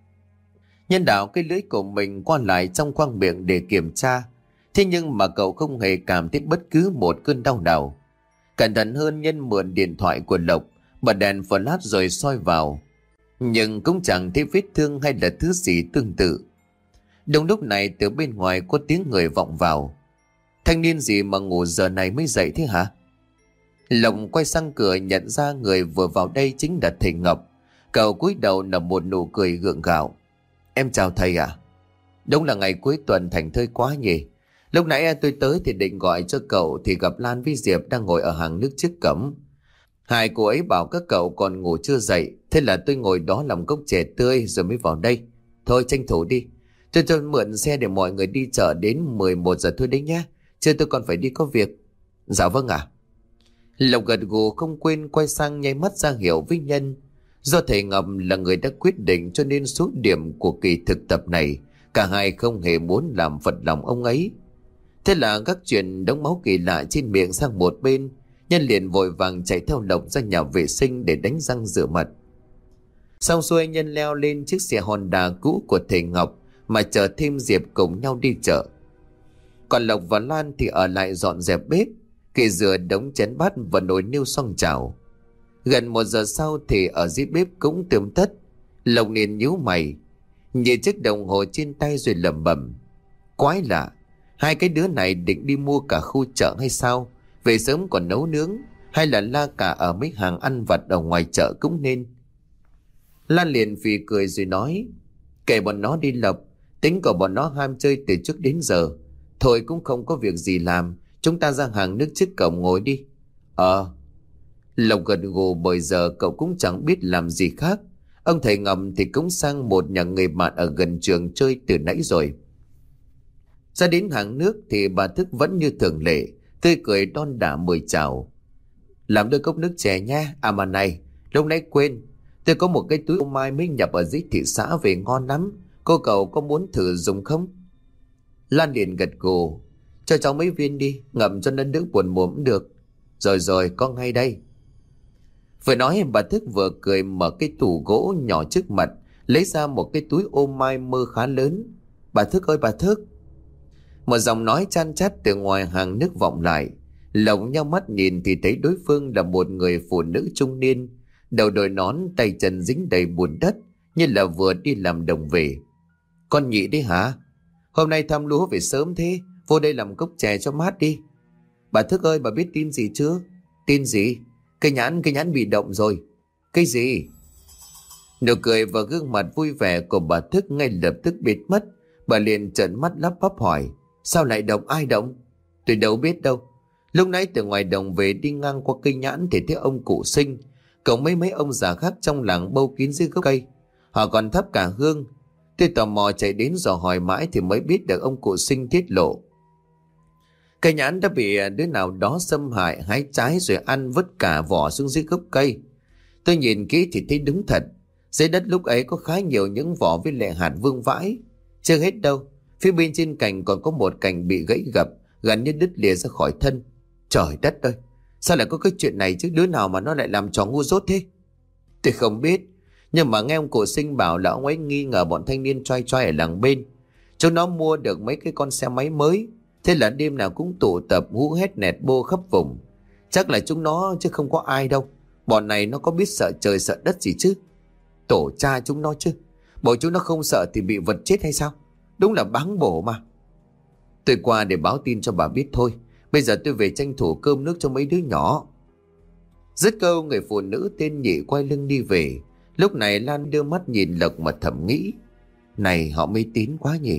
Nhân đảo cái lưỡi của mình qua lại trong khoang miệng để kiểm tra. Thế nhưng mà cậu không hề cảm thấy bất cứ một cơn đau nào. Cẩn thận hơn, Nhân mượn điện thoại của Lộc, bật đèn flash rồi soi vào. Nhưng cũng chẳng thấy vết thương hay là thứ gì tương tự. Đúng lúc này từ bên ngoài có tiếng người vọng vào: Thanh niên gì mà ngủ giờ này mới dậy thế hả? Lộc quay sang cửa nhận ra người vừa vào đây chính là thầy Ngọc. Cậu cúi đầu nở một nụ cười gượng gạo: Em chào thầy ạ. À? Đúng là ngày cuối tuần thành thơi quá nhỉ. Lúc nãy tôi tới thì định gọi cho cậu thì gặp Lan với Diệp đang ngồi ở hàng nước trước cổng. Hai cô ấy bảo các cậu còn ngủ chưa dậy, thế là tôi ngồi đó làm cốc chè tươi rồi mới vào đây. Thôi tranh thủ đi, tôi cho mượn xe để mọi người đi chợ đến mười một giờ thôi đấy nhé. Chứ tôi còn phải đi có việc. Dạ vâng ạ. À. Lộc gật gù không quên quay sang nháy mắt ra hiệu với Nhân. Do thầy Ngọc là người đã quyết định cho nên số điểm của kỳ thực tập này cả hai không hề muốn làm phật lòng ông ấy. Thế là các chuyện đống máu kỳ lạ trên miệng sang một bên. Nhân liền vội vàng chạy theo Lộc ra nhà vệ sinh để đánh răng rửa mặt. Xong xuôi, Nhân leo lên chiếc xe Honda cũ của thầy Ngọc mà chờ thêm Diệp cùng nhau đi chợ. Còn Lộc và Lan thì ở lại dọn dẹp bếp, kệ rửa đống chén bát và nồi niêu xoong chảo. Gần một giờ sau thì ở dưới bếp cũng tươm tất. Lộc liền nhíu mày, nhìn chiếc đồng hồ trên tay rồi lẩm bẩm: quái lạ, hai cái đứa này định đi mua cả khu chợ hay sao? Về sớm còn nấu nướng, hay là la cả ở mấy hàng ăn vặt ở ngoài chợ cũng nên. Lan liền phì cười rồi nói: kệ bọn nó đi Lộc, tính của bọn nó ham chơi từ trước đến giờ. Thôi cũng không có việc gì làm, chúng ta ra hàng nước trước cổng ngồi đi. Ờ. Lộc gật gù, bởi giờ cậu cũng chẳng biết làm gì khác. Ông thầy Ngầm thì cũng sang một nhà người bạn ở gần trường chơi từ nãy rồi. Ra đến hàng nước thì bà Thức vẫn như thường lệ, tươi cười đon đả mời chào: làm đôi cốc nước chè nha. À mà này, lúc nãy quên, tôi có một cái túi ô mai mới nhập ở dưới thị xã về ngon lắm, cô cậu có muốn thử dùng không? Lan liền gật gù: cho cháu mấy viên đi, ngậm cho nó đỡ buồn mồm cũng được. Rồi rồi, có ngay đây. Vừa nói bà Thức vừa cười mở cái tủ gỗ nhỏ trước mặt, lấy ra một cái túi ô mai mơ khá lớn. Bà Thức ơi bà Thức! Một giọng nói chan chát từ ngoài hàng nước vọng lại. Lộc nhau mắt nhìn thì thấy đối phương là một người phụ nữ trung niên, đầu đội nón, tay chân dính đầy bùn đất, như là vừa đi làm đồng về. Con Nhị đấy hả? Hôm nay thăm lúa về sớm thế, vô đây làm cốc chè cho mát đi. Bà Thức ơi, bà biết tin gì chưa? Tin gì? Cây nhãn, cây nhãn bị động rồi. Cái gì? Nụ cười và gương mặt vui vẻ của bà Thức ngay lập tức biến mất. Bà liền trợn mắt lắp bắp hỏi: sao lại động? Ai động? Tôi đâu biết đâu. Lúc nãy từ ngoài đồng về đi ngang qua cây nhãn thì thấy ông cụ Sinh cộng mấy mấy ông già khác trong làng bâu kín dưới gốc cây. Họ còn thắp cả hương. Tôi tò mò chạy đến dò hỏi mãi thì mới biết được ông cụ Sinh tiết lộ: cây nhãn đã bị đứa nào đó xâm hại, hái trái rồi ăn vứt cả vỏ xuống dưới gốc cây. Tôi nhìn kỹ thì thấy đúng thật, dưới đất lúc ấy có khá nhiều những vỏ với lẹ hạt vương vãi. Chưa hết đâu, phía bên trên cành còn có một cành bị gãy gập, gần như đứt lìa ra khỏi thân. Trời đất ơi, sao lại có cái chuyện này chứ? Đứa nào mà nó lại làm trò ngu dốt thế? Tôi không biết, nhưng mà nghe ông cụ Sinh bảo là ông ấy nghi ngờ bọn thanh niên trai trai ở làng bên. Chúng nó mua được mấy cái con xe máy mới, thế là đêm nào cũng tụ tập hú hét nẹt bô khắp vùng. Chắc là chúng nó chứ không có ai đâu. Bọn này nó có biết sợ trời sợ đất gì chứ? Tổ cha chúng nó chứ. Bộ chúng nó không sợ thì bị vật chết hay sao? Đúng là báng bổ mà. Tôi qua để báo tin cho bà biết thôi. Bây giờ tôi về tranh thủ cơm nước cho mấy đứa nhỏ. Dứt câu, người phụ nữ tên Nhị quay lưng đi về. Lúc này Lan đưa mắt nhìn Lộc mà thầm nghĩ: này họ mê tín quá nhỉ.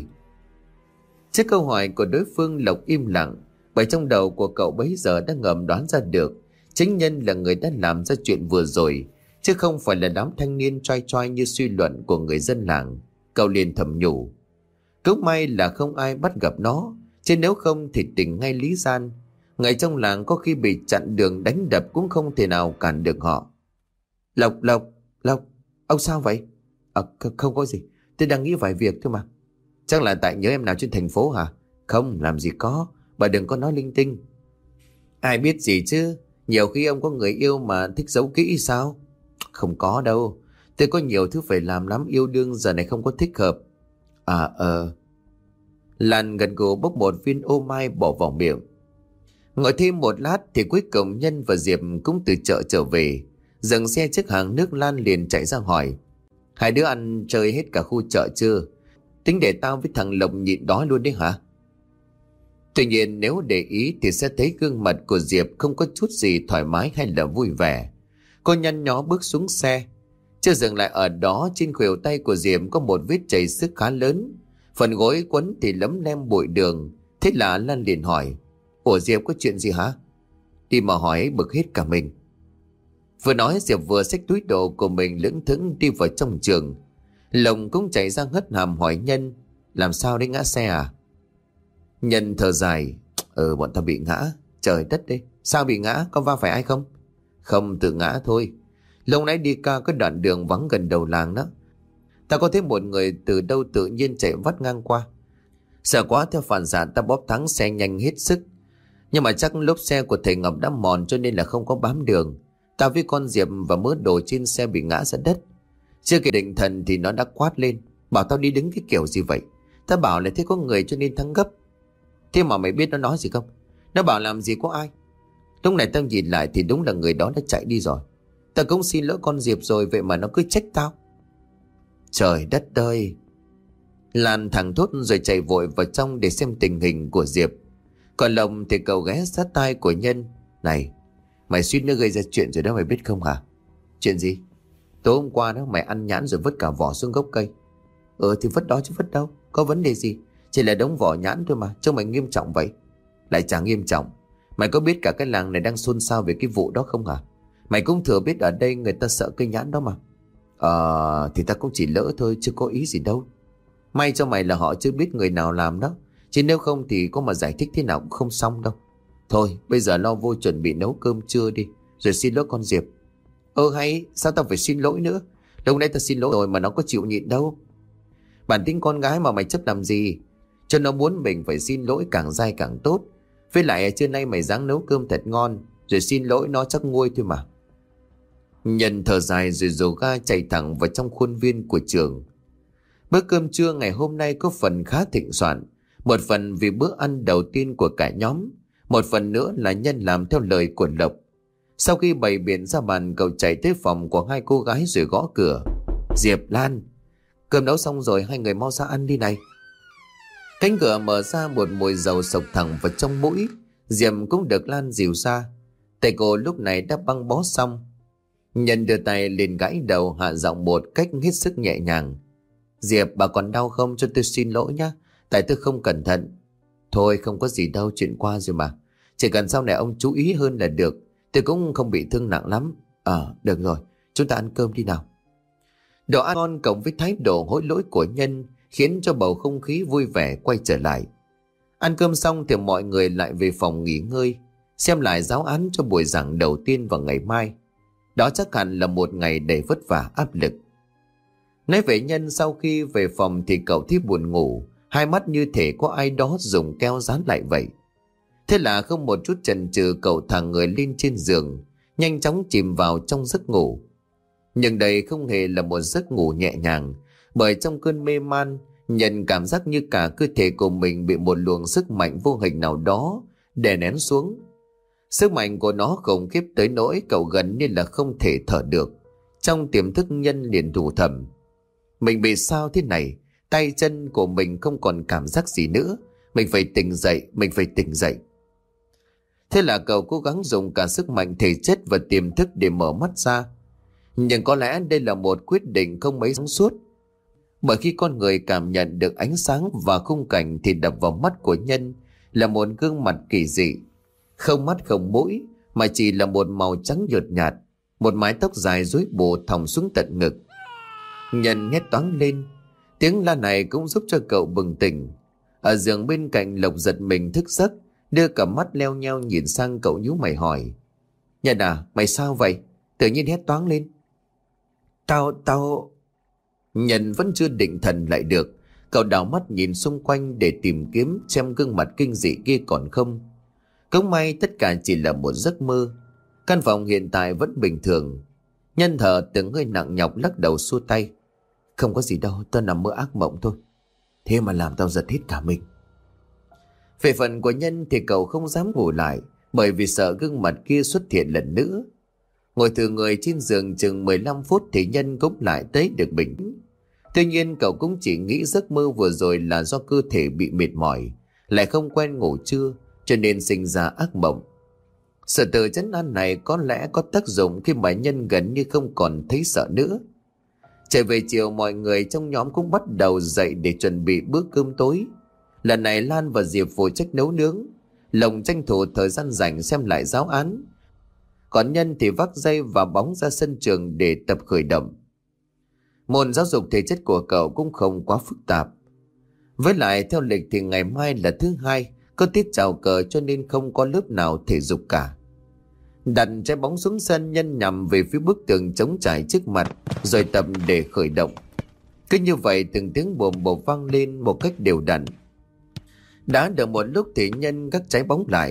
Trước câu hỏi của đối phương, Lộc im lặng, bởi trong đầu của cậu bấy giờ đã ngầm đoán ra được chính Nhân là người đã làm ra chuyện vừa rồi, chứ không phải là đám thanh niên trai trai như suy luận của người dân làng. Cậu liền thầm nhủ: cũng may là không ai bắt gặp nó, chứ nếu không thì tỉnh ngay Lý Gian. Người trong làng có khi bị chặn đường đánh đập cũng không thể nào cản được họ. Lộc, Lộc, Lộc, ông sao vậy? À, không có gì, tôi đang nghĩ vài việc thôi mà. Chắc là tại nhớ em nào trên thành phố hả? Không, làm gì có, bà đừng có nói linh tinh. Ai biết gì chứ, nhiều khi ông có người yêu mà thích giấu kỹ sao? Không có đâu, tôi có nhiều thứ phải làm lắm, yêu đương giờ này không có thích hợp. À ờ. Lan gật gù bốc một viên ô mai bỏ vào miệng. Ngồi thêm một lát thì cuối cùng Nhân và Diệp cũng từ chợ trở về. Dừng xe trước hàng nước, Lan liền chạy ra hỏi: hai đứa ăn chơi hết cả khu chợ chưa? Tính để tao với thằng Lộc nhịn đói luôn đấy hả? Tuy nhiên nếu để ý thì sẽ thấy gương mặt của Diệp không có chút gì thoải mái hay là vui vẻ. Cô nhăn nhó bước xuống xe. Chưa dừng lại ở đó, trên khuỷu tay của Diệp có một vết chảy xước khá lớn. Phần gối quấn thì lấm lem bụi đường. Thế là Lan liền hỏi: ủa Diệp, có chuyện gì hả? Đi mà hỏi bực hết cả mình. Vừa nói Diệp vừa xách túi đồ của mình lững thững đi vào trong trường. Lộc cũng chạy ra hất hàm hỏi Nhân: làm sao đấy, ngã xe à? Nhân thở dài: ừ, bọn tao bị ngã. Trời đất đấy, sao bị ngã? Có va phải ai không? Không, tự ngã thôi. Lúc nãy đi ca có đoạn đường vắng gần đầu làng đó, tao có thấy một người từ đâu tự nhiên chạy vắt ngang qua. Sợ quá, theo phản xạ tao bóp thắng xe nhanh hết sức. Nhưng mà chắc lốp xe của thầy Ngọc đã mòn cho nên là không có bám đường. Tao với con Diệp và mớ đồ trên xe bị ngã ra đất. Chưa kịp định thần thì nó đã quát lên, bảo tao đi đứng cái kiểu gì vậy? Tao bảo là thế có người cho nên thắng gấp. Thế mà mày biết nó nói gì không? Nó bảo làm gì có ai. Lúc này tao nhìn lại thì đúng là người đó đã chạy đi rồi. Tao cũng xin lỗi con Diệp rồi, vậy mà nó cứ trách tao. Trời đất ơi! Lan thẳng thốt rồi chạy vội vào trong để xem tình hình của Diệp. Còn Lộc thì cậu ghé sát tai của Nhân. Này, mày suýt nữa gây ra chuyện rồi đó, mày biết không hả? Chuyện gì? Tối hôm qua đó mày ăn nhãn rồi vứt cả vỏ xuống gốc cây. Ừ thì vứt đó chứ vứt đâu, có vấn đề gì? Chỉ là đống vỏ nhãn thôi mà, trông mày nghiêm trọng vậy. Lại chẳng nghiêm trọng. Mày có biết cả cái làng này đang xôn xao về cái vụ đó không hả? Mày cũng thừa biết ở đây người ta sợ cây nhãn đó mà. Ờ thì ta cũng chỉ lỡ thôi chứ có ý gì đâu. May cho mày là họ chưa biết người nào làm đó, chứ nếu không thì có mà giải thích thế nào cũng không xong đâu. Thôi bây giờ lo vô chuẩn bị nấu cơm trưa đi, rồi xin lỗi con Diệp. Ơ hay sao tao phải xin lỗi nữa? Lúc nãy tao xin lỗi rồi mà nó có chịu nhịn đâu. Bản tính con gái mà mày chấp làm gì? Cho nó muốn mình phải xin lỗi càng dai càng tốt. Với lại trưa nay mày ráng nấu cơm thật ngon, rồi xin lỗi nó chắc nguôi thôi mà. Nhân thở dài rồi dồ ga chạy thẳng vào trong khuôn viên của trường. Bữa cơm trưa ngày hôm nay có phần khá thịnh soạn. Một phần vì bữa ăn đầu tiên của cả nhóm, một phần nữa là Nhân làm theo lời của Lộc. Sau khi bày biện ra bàn, cậu chạy tới phòng của hai cô gái rồi gõ cửa. Diệp, Lan, cơm nấu xong rồi, hai người mau ra ăn đi này. Cánh cửa mở ra, một mùi dầu sộc thẳng vào trong mũi. Diệp cũng được Lan dìu ra. Tay cô lúc này đã băng bó xong. Nhân đưa tay lên gãi đầu, hạ giọng một cách hết sức nhẹ nhàng. Diệp, bà còn đau không? Cho tôi xin lỗi nhá, tại tôi không cẩn thận. Thôi không có gì đâu, chuyện qua rồi mà. Chỉ cần sau này ông chú ý hơn là được. Tôi cũng không bị thương nặng lắm. Ờ, được rồi, chúng ta ăn cơm đi nào. Đồ ăn ngon cộng với thái độ hối lỗi của Nhân khiến cho bầu không khí vui vẻ quay trở lại. Ăn cơm xong thì mọi người lại về phòng nghỉ ngơi, xem lại giáo án cho buổi giảng đầu tiên vào ngày mai. Đó chắc hẳn là một ngày đầy vất vả áp lực. Nói về Nhân, sau khi về phòng thì cậu thấy buồn ngủ, hai mắt như thể có ai đó dùng keo dán lại vậy. Thế là không một chút chần chừ, cậu thả người lên trên giường, nhanh chóng chìm vào trong giấc ngủ. Nhưng đây không hề là một giấc ngủ nhẹ nhàng, bởi trong cơn mê man, Nhân cảm giác như cả cơ thể của mình bị một luồng sức mạnh vô hình nào đó đè nén xuống. Sức mạnh của nó khủng khiếp tới nỗi cậu gần như là không thể thở được. Trong tiềm thức, Nhân liền thủ thầm: mình bị sao thế này? Tay chân của mình không còn cảm giác gì nữa. Mình phải tỉnh dậy, mình phải tỉnh dậy. Thế là cậu cố gắng dùng cả sức mạnh thể chất và tiềm thức để mở mắt ra. Nhưng có lẽ đây là một quyết định không mấy sáng suốt. Bởi khi con người cảm nhận được ánh sáng và khung cảnh thì đập vào mắt của Nhân là một gương mặt kỳ dị. Không mắt không mũi, mà chỉ là một màu trắng nhợt nhạt, một mái tóc dài rối bù thòng xuống tận ngực. Nhân hét toáng lên. Tiếng la này cũng giúp cho cậu bừng tỉnh. Ở giường bên cạnh, Lộc giật mình thức giấc, đưa cả mắt leo nheo nhìn sang cậu, nhíu mày hỏi: Nhân à, mày sao vậy? Tự nhiên hét toáng lên. Tao, tao... Nhân vẫn chưa định thần lại được. Cậu đảo mắt nhìn xung quanh để tìm kiếm xem gương mặt kinh dị kia còn không. Cũng may tất cả chỉ là một giấc mơ. Căn phòng hiện tại vẫn bình thường. Nhân thở từng hơi nặng nhọc, lắc đầu xua tay: không có gì đâu, tao nằm mơ ác mộng thôi. Thế mà làm tao giật hết cả mình. Về phần của Nhân thì cậu không dám ngủ lại, bởi vì sợ gương mặt kia xuất hiện lần nữa. Ngồi thử người trên giường chừng mười lăm phút thì Nhân cũng lại tới được bình tĩnh. Tuy nhiên cậu cũng chỉ nghĩ giấc mơ vừa rồi là do cơ thể bị mệt mỏi, lại không quen ngủ trưa, cho nên sinh ra ác mộng. Sự tự trấn an này có lẽ có tác dụng khi mà Nhân gần như không còn thấy sợ nữa. Trở về chiều, mọi người trong nhóm cũng bắt đầu dậy để chuẩn bị bữa cơm tối. Lần này Lan và Diệp phụ trách nấu nướng, Lộc tranh thủ thời gian rảnh xem lại giáo án, còn Nhân thì vác dây và bóng ra sân trường để tập khởi động. Môn giáo dục thể chất của cậu cũng không quá phức tạp. Với lại theo lịch thì ngày mai là thứ hai, có tiết chào cờ, cho nên không có lớp nào thể dục cả. Đặt trái bóng xuống sân, Nhân nhằm về phía bức tường trống trải trước mặt rồi tập để khởi động. Cứ như vậy từng tiếng bồm bột vang lên một cách đều đặn. Đã được một lúc thì Nhân gác trái bóng lại,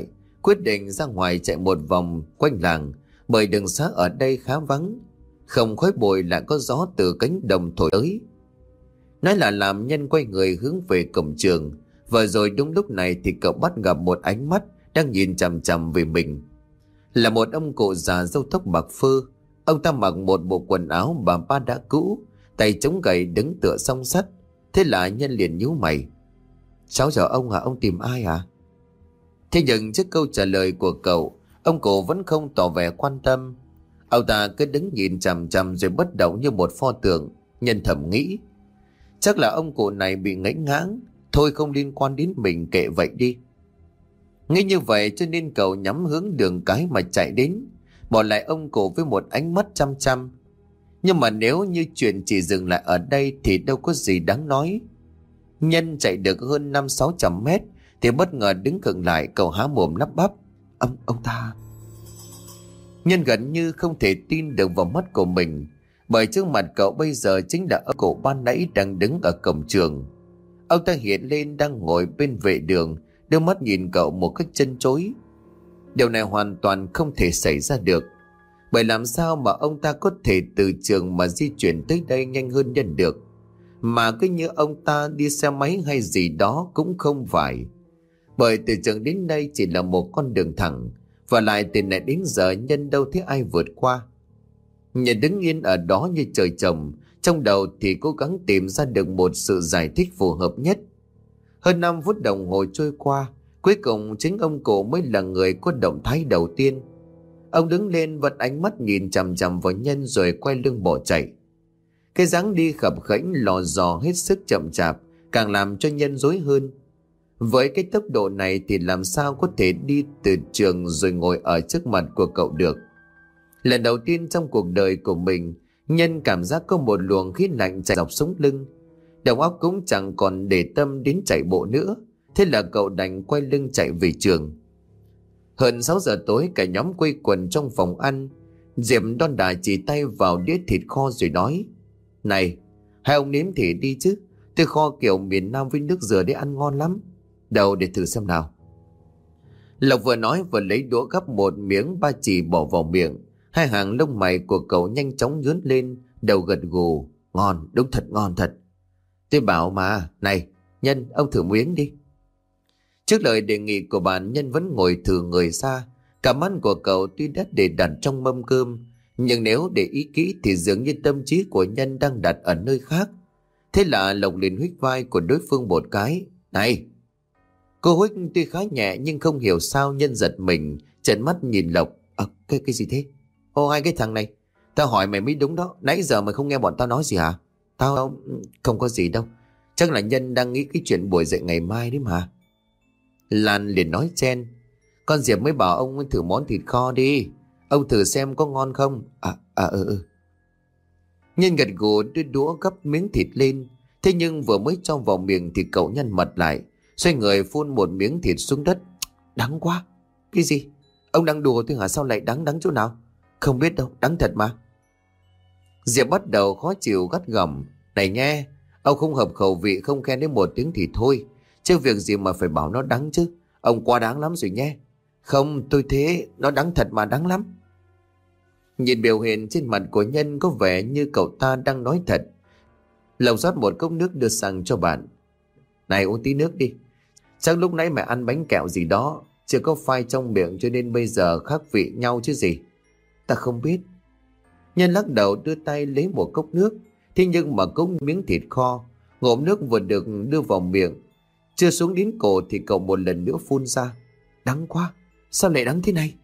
quyết định ra ngoài chạy một vòng quanh làng, bởi đường xá ở đây khá vắng, không khói bụi lại có gió từ cánh đồng thổi tới. Nói là làm, Nhân quay người hướng về cổng trường. Và rồi đúng lúc này thì cậu bắt gặp một ánh mắt đang nhìn chằm chằm về mình. Là một ông cụ già râu tóc bạc phơ. Ông ta mặc một bộ quần áo bà ba đã cũ, tay chống gậy đứng tựa song sắt. Thế là Nhân liền nhíu mày. Cháu chào ông à, ông tìm ai à? Thế nhưng trước câu trả lời của cậu, ông cụ vẫn không tỏ vẻ quan tâm. Ông ta cứ đứng nhìn chằm chằm rồi bất động như một pho tượng. Nhân thầm nghĩ, chắc là ông cụ này bị ngẫy ngãng, thôi không liên quan đến mình, kệ vậy đi. Nghĩ như vậy cho nên cậu nhắm hướng đường cái mà chạy đến, bỏ lại ông cụ với một ánh mắt chăm chăm. Nhưng mà nếu như chuyện chỉ dừng lại ở đây thì đâu có gì đáng nói. Nhân chạy được hơn năm sáu trăm mét thì bất ngờ đứng khựng lại. Cậu há mồm lắp bắp, Ông, ông ta... Nhân gần như không thể tin được vào mắt của mình, bởi trước mặt cậu bây giờ chính là ông cụ ban nãy đang đứng ở cổng trường. Ông ta hiện lên đang ngồi bên vệ đường, đưa mắt nhìn cậu một cách chân chối. Điều này hoàn toàn không thể xảy ra được, bởi làm sao mà ông ta có thể từ trường mà di chuyển tới đây nhanh hơn Nhân được. Mà cứ như ông ta đi xe máy hay gì đó cũng không phải, bởi từ trường đến đây chỉ là một con đường thẳng, và lại từ nãy đến giờ Nhân đâu thấy ai vượt qua. Nhân đứng yên ở đó như trời trồng, trong đầu thì cố gắng tìm ra được một sự giải thích phù hợp nhất. Hơn năm phút đồng hồ trôi qua, cuối cùng chính ông cụ mới là người có động thái đầu tiên. Ông đứng lên vắt ánh mắt nhìn chằm chằm vào Nhân rồi quay lưng bỏ chạy. Cái dáng đi khập khẽnh lò dò hết sức chậm chạp càng làm cho Nhân rối hơn. Với cái tốc độ này thì làm sao có thể đi từ trường rồi ngồi ở trước mặt của cậu được. Lần đầu tiên trong cuộc đời của mình, Nhân cảm giác có một luồng khí lạnh chạy dọc sống lưng. Đầu óc cũng chẳng còn để tâm đến chạy bộ nữa. Thế là cậu đành quay lưng chạy về trường. Hơn sáu giờ tối, cả nhóm quây quần trong phòng ăn. Diệp đon đả chỉ tay vào đĩa thịt kho rồi nói, Này, hai ông nếm thử đi chứ. Tôi kho kiểu miền Nam với nước dừa để ăn ngon lắm. Đâu để thử xem nào. Lộc vừa nói vừa lấy đũa gắp một miếng ba chỉ bỏ vào miệng. Hai hàng lông mày của cậu nhanh chóng nhướng lên, đầu gật gù. Ngon, đúng thật ngon thật. Tôi bảo mà, này, Nhân, ông thử miếng đi. Trước lời đề nghị của bạn, Nhân vẫn ngồi thử người xa. Cả mắt của cậu tuy đã để đặt trong mâm cơm, nhưng nếu để ý kỹ thì dường như tâm trí của Nhân đang đặt ở nơi khác. Thế là Lộc liền huých vai của đối phương một cái. Này! Cô huých tuy khá nhẹ nhưng không hiểu sao Nhân giật mình, trợn mắt nhìn Lộc. À, cái, cái gì thế? Ô, hai cái thằng này, tao hỏi mày mới đúng đó. Nãy giờ mày không nghe bọn tao nói gì hả? Tao không có gì đâu. Chắc là Nhân đang nghĩ cái chuyện buổi dậy ngày mai đấy mà. Lan liền nói chen, con Diệp mới bảo ông thử món thịt kho đi. Ông thử xem có ngon không? À, à ừ ừ. Nhân gật gù đưa đũa gắp miếng thịt lên. Thế nhưng vừa mới cho vào miệng thì cậu nhăn mặt lại, xoay người phun một miếng thịt xuống đất. Đắng quá. Cái gì? Ông đang đùa tôi hả? Sao lại đắng? Đắng chỗ nào? Không biết đâu, đắng thật mà. Diệp bắt đầu khó chịu gắt gỏng. Này nghe, ông không hợp khẩu vị không khen đến một tiếng thì thôi, chứ việc gì mà phải bảo nó đắng chứ. Ông quá đáng lắm rồi nhé. Không, tôi thế, nó đắng thật mà, đắng lắm. Nhìn biểu hiện trên mặt của Nhân có vẻ như cậu ta đang nói thật. Lộc rót một cốc nước đưa sang cho bạn. Này, uống tí nước đi. Chắc lúc nãy mẹ ăn bánh kẹo gì đó, chưa có phai trong miệng cho nên bây giờ khác vị nhau chứ gì. Ta không biết. Nhân lắc đầu đưa tay lấy một cốc nước. Thế nhưng mà cốc miếng thịt kho, ngụm nước vừa được đưa vào miệng, chưa xuống đến cổ thì cậu một lần nữa phun ra. Đắng quá, sao lại đắng thế này?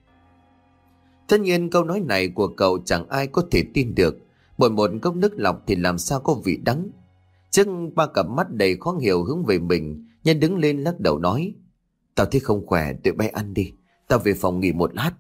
Tất nhiên câu nói này của cậu chẳng ai có thể tin được, bởi một cốc nước lọc thì làm sao có vị đắng. Trước ba cặp mắt đầy khó hiểu hướng về mình, Nhân đứng lên lắc đầu nói, tao thấy không khỏe, tụi bay ăn đi, tao về phòng nghỉ một lát.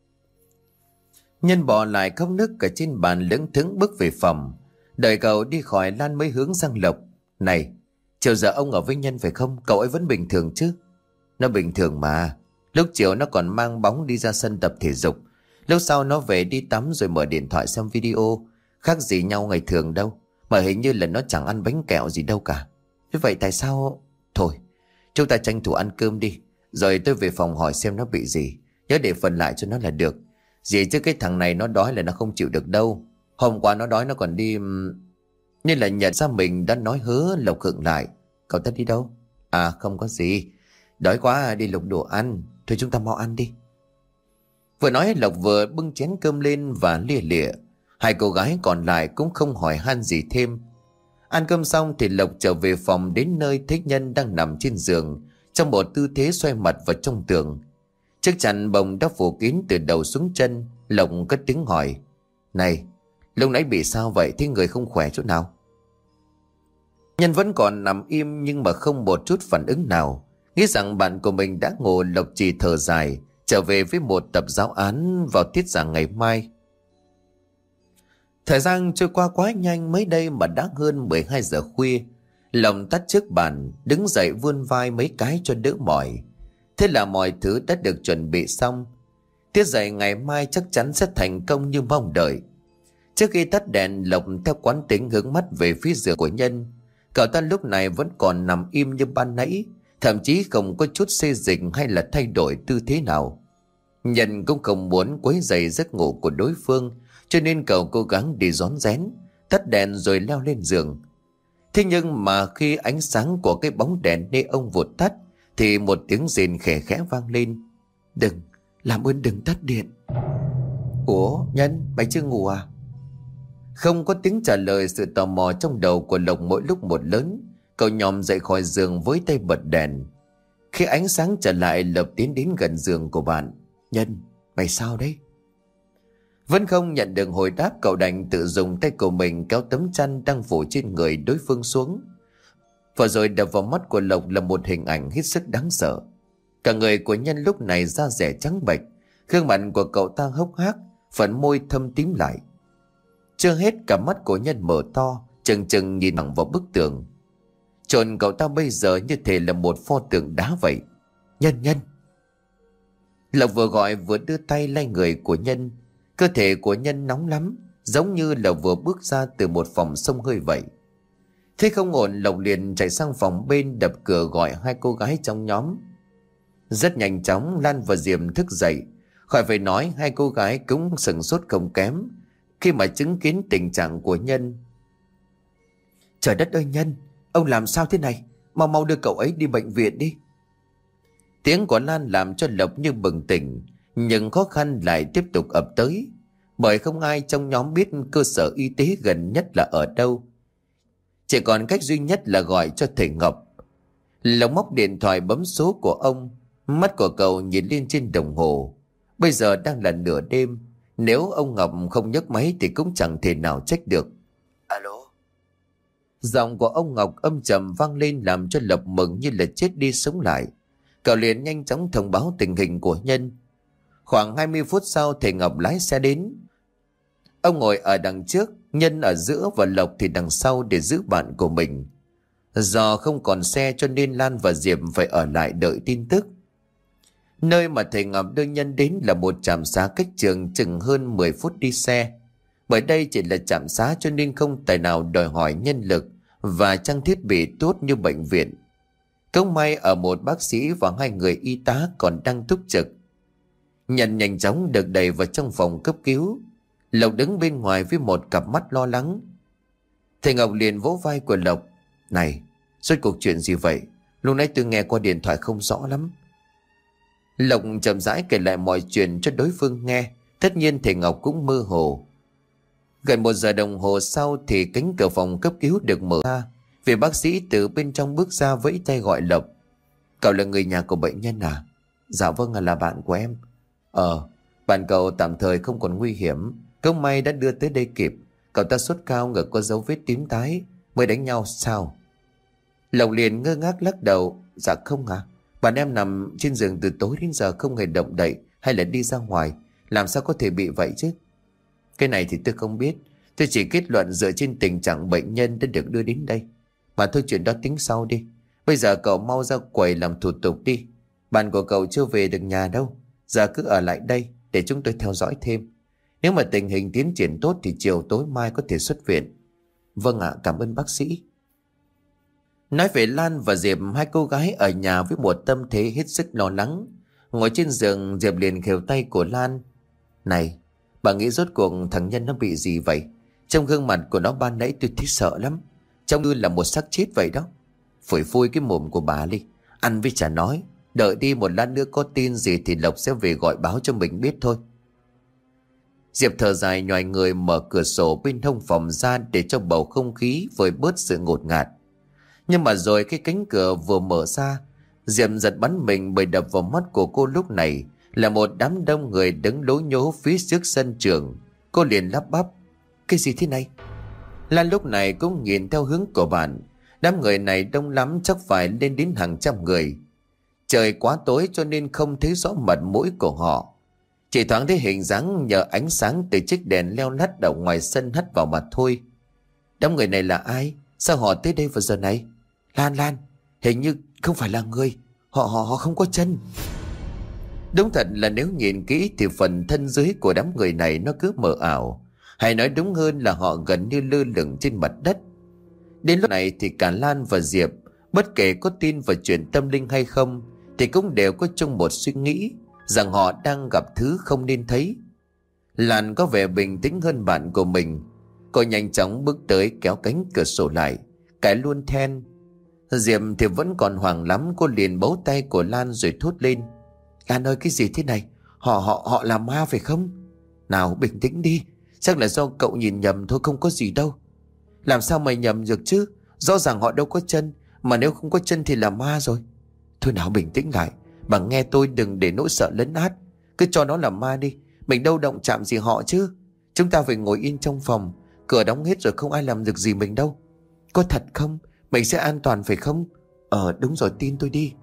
Nhân bỏ lại cốc nước cả trên bàn lững thững bước về phòng. Đợi cậu đi khỏi, Lan mới hướng sang Lộc. Này, chiều giờ ông ở với Nhân phải không? Cậu ấy vẫn bình thường chứ? Nó bình thường mà. Lúc chiều nó còn mang bóng đi ra sân tập thể dục. Lúc sau nó về đi tắm rồi mở điện thoại xem video. Khác gì nhau ngày thường đâu. Mà hình như là nó chẳng ăn bánh kẹo gì đâu cả. Thế vậy tại sao... Thôi, chúng ta tranh thủ ăn cơm đi. Rồi tôi về phòng hỏi xem nó bị gì. Nhớ để phần lại cho nó là được. Gì chứ cái thằng này nó đói là nó không chịu được đâu. Hôm qua nó đói nó còn đi... Nên là nhận ra mình đã nói hứa. Lộc khựng lại. Cậu ta đi đâu? À không có gì. Đói quá đi lục đồ ăn. Thôi chúng ta mau ăn đi. Vừa nói Lộc vừa bưng chén cơm lên và lia lịa. Hai cô gái còn lại cũng không hỏi han gì thêm. Ăn cơm xong thì Lộc trở về phòng, đến nơi thấy Nhân đang nằm trên giường trong một tư thế xoay mặt vào trong tường. Chiếc chăn bông đã phủ kín từ đầu xuống chân. Lộc cất tiếng hỏi: Này, lúc nãy bị sao vậy? Thế người không khỏe chỗ nào? Nhân vẫn còn nằm im nhưng mà không một chút phản ứng nào. Nghĩ rằng bạn của mình đã ngủ, Lộc chỉ thở dài, trở về với một tập giáo án vào tiết giảng ngày mai. Thời gian trôi qua quá nhanh, mới đây mà đã hơn mười hai giờ khuya. Lòng tắt trước bàn, đứng dậy vươn vai mấy cái cho đỡ mỏi. Thế là mọi thứ đã được chuẩn bị xong. Tiết dạy ngày mai chắc chắn sẽ thành công như mong đợi. Trước khi tắt đèn, Lộc theo quán tính hướng mắt về phía giường của Nhân. Cậu ta lúc này vẫn còn nằm im như ban nãy, thậm chí không có chút xê dịch hay là thay đổi tư thế nào. Nhân cũng không muốn quấy rầy giấc ngủ của đối phương, cho nên cậu cố gắng đi rón rén, tắt đèn rồi leo lên giường. Thế nhưng mà khi ánh sáng của cái bóng đèn neon vụt tắt, thì một tiếng rên khẽ khẽ vang lên. Đừng, làm ơn đừng tắt điện. Ủa Nhân, mày chưa ngủ à? Không có tiếng trả lời, sự tò mò trong đầu của Lộc mỗi lúc một lớn. Cậu nhòm dậy khỏi giường với tay bật đèn. Khi ánh sáng trở lại, Lộc tiến đến gần giường của bạn. Nhân, mày sao đấy? Vẫn không nhận được hồi đáp, cậu đành tự dùng tay của mình kéo tấm chăn đang phủ trên người đối phương xuống. Và rồi đập vào mắt của Lộc là một hình ảnh hết sức đáng sợ. Cả người của Nhân lúc này da rẻ trắng bệch, gương mặt của cậu ta hốc hác, phần môi thâm tím lại. Chưa hết, cả mắt của Nhân mở to, chừng chừng nhìn thẳng vào bức tường. Trồn cậu ta bây giờ như thể là một pho tượng đá vậy. Nhân, Nhân. Lộc vừa gọi vừa đưa tay lay người của Nhân. Cơ thể của Nhân nóng lắm, giống như là vừa bước ra từ một phòng xông hơi vậy. Thế không ổn, Lộc liền chạy sang phòng bên, đập cửa gọi hai cô gái trong nhóm. Rất nhanh chóng, Lan và Diệm thức dậy. Khỏi phải nói, hai cô gái cũng sửng sốt không kém khi mà chứng kiến tình trạng của Nhân. Trời đất ơi Nhân, ông làm sao thế này? Mau mau đưa cậu ấy đi bệnh viện đi. Tiếng của Lan làm cho Lộc như bừng tỉnh, nhưng khó khăn lại tiếp tục ập tới, bởi không ai trong nhóm biết cơ sở y tế gần nhất là ở đâu. Chỉ còn cách duy nhất là gọi cho thầy Ngọc. Lộc móc điện thoại bấm số của ông. Mắt của cậu nhìn lên trên đồng hồ. Bây giờ đang là nửa đêm. Nếu ông Ngọc không nhấc máy thì cũng chẳng thể nào trách được. Alo. Giọng của ông Ngọc âm trầm vang lên, làm cho Lộc mừng như là chết đi sống lại. Cậu liền nhanh chóng thông báo tình hình của Nhân. Khoảng hai mươi phút sau, thầy Ngọc lái xe đến. Ông ngồi ở đằng trước, Nhân ở giữa và Lộc thì đằng sau để giữ bạn của mình. Do không còn xe cho nên Lan và Diệm phải ở lại đợi tin tức. Nơi mà thầy Ngọc đưa Nhân đến là một trạm xá cách trường chừng hơn mười phút đi xe. Bởi đây chỉ là trạm xá cho nên không tài nào đòi hỏi nhân lực và trang thiết bị tốt như bệnh viện. Cũng may ở một bác sĩ và hai người y tá còn đang túc trực. Nhân nhanh chóng được đẩy vào trong phòng cấp cứu. Lộc đứng bên ngoài với một cặp mắt lo lắng. Thầy Ngọc liền vỗ vai của Lộc. Này, rốt cuộc chuyện gì vậy? Lúc nãy tôi nghe qua điện thoại không rõ lắm. Lộc chậm rãi kể lại mọi chuyện cho đối phương nghe. Tất nhiên thầy Ngọc cũng mơ hồ. Gần một giờ đồng hồ sau thì cánh cửa phòng cấp cứu được mở ra. Vị bác sĩ từ bên trong bước ra vẫy tay gọi Lộc. Cậu là người nhà của bệnh nhân à? Dạ vâng, là bạn của em. Ờ, bạn cậu tạm thời không còn nguy hiểm. Cũng may đã đưa tới đây kịp. Cậu ta sốt cao, ngực có dấu vết tím tái, mới đánh nhau sao? Lộc liền ngơ ngác lắc đầu. Dạ không à, bạn em nằm trên giường từ tối đến giờ không hề động đậy hay là đi ra ngoài. Làm sao có thể bị vậy chứ? Cái này thì tôi không biết. Tôi chỉ kết luận dựa trên tình trạng bệnh nhân đã được đưa đến đây. Mà thôi, chuyện đó tính sau đi. Bây giờ cậu mau ra quầy làm thủ tục đi. Bạn của cậu chưa về được nhà đâu. Giờ cứ ở lại đây để chúng tôi theo dõi thêm. Nếu mà tình hình tiến triển tốt thì chiều tối mai có thể xuất viện. Vâng ạ, cảm ơn bác sĩ. Nói về Lan và Diệp, hai cô gái ở nhà với một tâm thế hết sức lo lắng. Ngồi trên giường, Diệp liền khều tay của Lan. Này, bà nghĩ rốt cuộc thằng Nhân nó bị gì vậy? Trong gương mặt của nó ban nãy tôi thấy sợ lắm. Trông như là một xác chết vậy đó. Phủi phui cái mồm của bà đi. Ăn với chả nói. Đợi đi một lát nữa có tin gì thì Lộc sẽ về gọi báo cho mình biết thôi. Diệp thở dài nhoài người mở cửa sổ bên hông phòng ra để cho bầu không khí vơi bớt sự ngột ngạt. Nhưng mà rồi cái cánh cửa vừa mở ra, Diệp giật bắn mình bởi đập vào mắt của cô lúc này là một đám đông người đứng lố nhố phía trước sân trường. Cô liền lắp bắp. Cái gì thế này? Lan lúc này cũng nhìn theo hướng của bạn. Đám người này đông lắm, chắc phải lên đến hàng trăm người. Trời quá tối cho nên không thấy rõ mặt mũi của họ. Chỉ thoáng thấy hình dáng nhờ ánh sáng từ chiếc đèn leo lắt ở ngoài sân hắt vào mặt thôi. Đám người này là ai? Sao họ tới đây vào giờ này? Lan Lan, hình như không phải là người. Họ họ họ không có chân. Đúng thật là nếu nhìn kỹ thì phần thân dưới của đám người này nó cứ mờ ảo. Hay nói đúng hơn là họ gần như lơ lửng trên mặt đất. Đến lúc này thì cả Lan và Diệp, bất kể có tin vào chuyện tâm linh hay không, thì cũng đều có chung một suy nghĩ rằng họ đang gặp thứ không nên thấy. Lan có vẻ bình tĩnh hơn bạn của mình. Cô nhanh chóng bước tới kéo cánh cửa sổ lại, cài luôn then. Diệp thì vẫn còn hoảng lắm. Cô liền bấu tay của Lan rồi thốt lên. Lan ơi, cái gì thế này? Họ họ họ là ma phải không? Nào bình tĩnh đi. Chắc là do cậu nhìn nhầm thôi, không có gì đâu. Làm sao mày nhầm được chứ? Rõ ràng họ đâu có chân. Mà nếu không có chân thì là ma rồi. Thôi nào bình tĩnh lại. Bà nghe tôi, đừng để nỗi sợ lấn át. Cứ cho nó là ma đi. Mình đâu động chạm gì họ chứ. Chúng ta phải ngồi yên trong phòng. Cửa đóng hết rồi, không ai làm được gì mình đâu. Có thật không? Mình sẽ an toàn phải không? Ờ đúng rồi, tin tôi đi.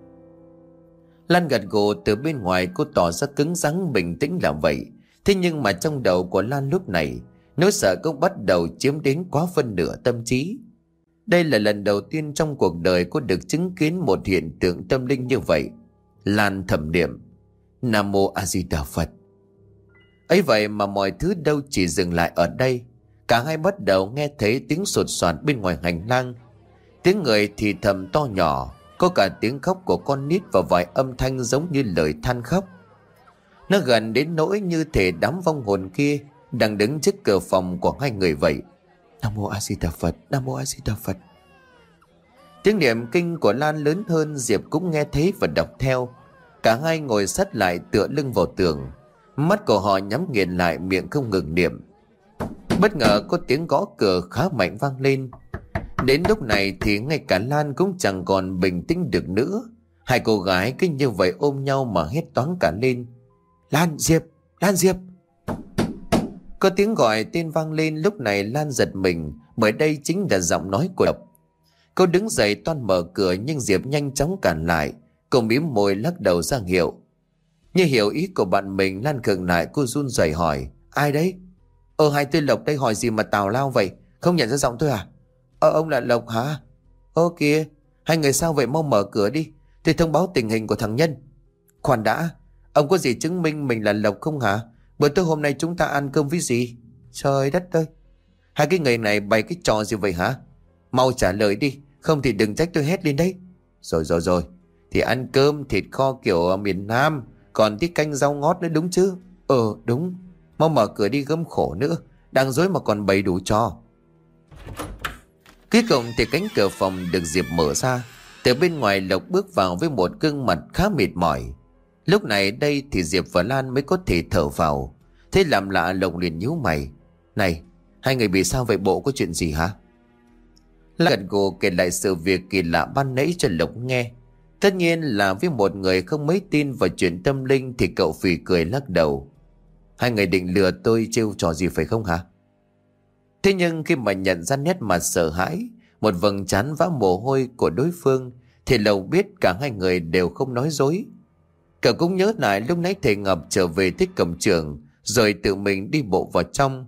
Lan gật gù. Từ bên ngoài cô tỏ ra cứng rắn bình tĩnh là vậy. Thế nhưng mà trong đầu của Lan lúc này, nỗi sợ cũng bắt đầu chiếm đến quá phân nửa tâm trí. Đây là lần đầu tiên trong cuộc đời cô được chứng kiến một hiện tượng tâm linh như vậy. Lan thầm niệm Nam Mô A Di Đà Phật. Ấy vậy mà mọi thứ đâu chỉ dừng lại ở đây. Cả hai bắt đầu nghe thấy tiếng sột soạt bên ngoài hành lang. Tiếng người thì thầm to nhỏ. Có cả tiếng khóc của con nít và vài âm thanh giống như lời than khóc. Nó gần đến nỗi như thể đám vong hồn kia đang đứng trước cửa phòng của hai người vậy. Nam Mô A Di Đà Phật, Nam Mô A Di Đà Phật. Tiếng niệm kinh của Lan lớn hơn. Diệp cũng nghe thấy và đọc theo. Cả hai ngồi sát lại tựa lưng vào tường. Mắt của họ nhắm nghiền lại, miệng không ngừng niệm. Bất ngờ có tiếng gõ cửa khá mạnh vang lên. Đến lúc này thì ngay cả Lan cũng chẳng còn bình tĩnh được nữa. Hai cô gái cứ như vậy ôm nhau mà hét toáng cả lên. Lan, Diệp, Lan, Diệp. Có tiếng gọi tên vang lên. Lúc này Lan giật mình, bởi đây chính là giọng nói của Lộc. Cô đứng dậy toan mở cửa, nhưng Diệp nhanh chóng cản lại. Cô mím môi lắc đầu ra hiệu. Như hiểu ý của bạn mình, Lan khựng lại. Cô run rẩy hỏi. Ai đấy? Ờ hai tôi Lộc đây, hỏi gì mà tào lao vậy? Không nhận ra giọng tôi à? Ờ ông là Lộc hả? Ơ kìa, hai người sao vậy, mau mở cửa đi. Tôi thông báo tình hình của thằng Nhân. Khoan đã, ông có gì chứng minh mình là Lộc không hả? Bữa tối hôm nay chúng ta ăn cơm với gì? Trời đất ơi, hai cái người này bày cái trò gì vậy hả? Mau trả lời đi, không thì đừng trách tôi hét lên đấy. Rồi rồi rồi, thì ăn cơm thịt kho kiểu ở miền Nam, còn tí canh rau ngót nữa đúng chứ? Ờ đúng, mau mở cửa đi gớm khổ nữa, đang dối mà còn bày đủ trò. Cuối cùng thì cánh cửa phòng được Diệp mở ra. Từ bên ngoài Lộc bước vào với một gương mặt khá mệt mỏi. Lúc này đây thì Diệp và Lan mới có thể thở vào. Thế làm lạ, Lộc liền nhíu mày. Này, hai người bị sao vậy, bộ có chuyện gì hả? Lan gật gù kể lại sự việc kỳ lạ ban nãy cho Lộc nghe. Tất nhiên là với một người không mấy tin vào chuyện tâm linh thì cậu phì cười lắc đầu. Hai người định lừa tôi trêu trò gì phải không hả? Thế nhưng khi mà nhận ra nét mặt sợ hãi, một vầng trán vã mồ hôi của đối phương, thì Lộc biết cả hai người đều không nói dối. Cậu cũng nhớ lại lúc nãy thầy Ngọc trở về tới cổng trường, rồi tự mình đi bộ vào trong.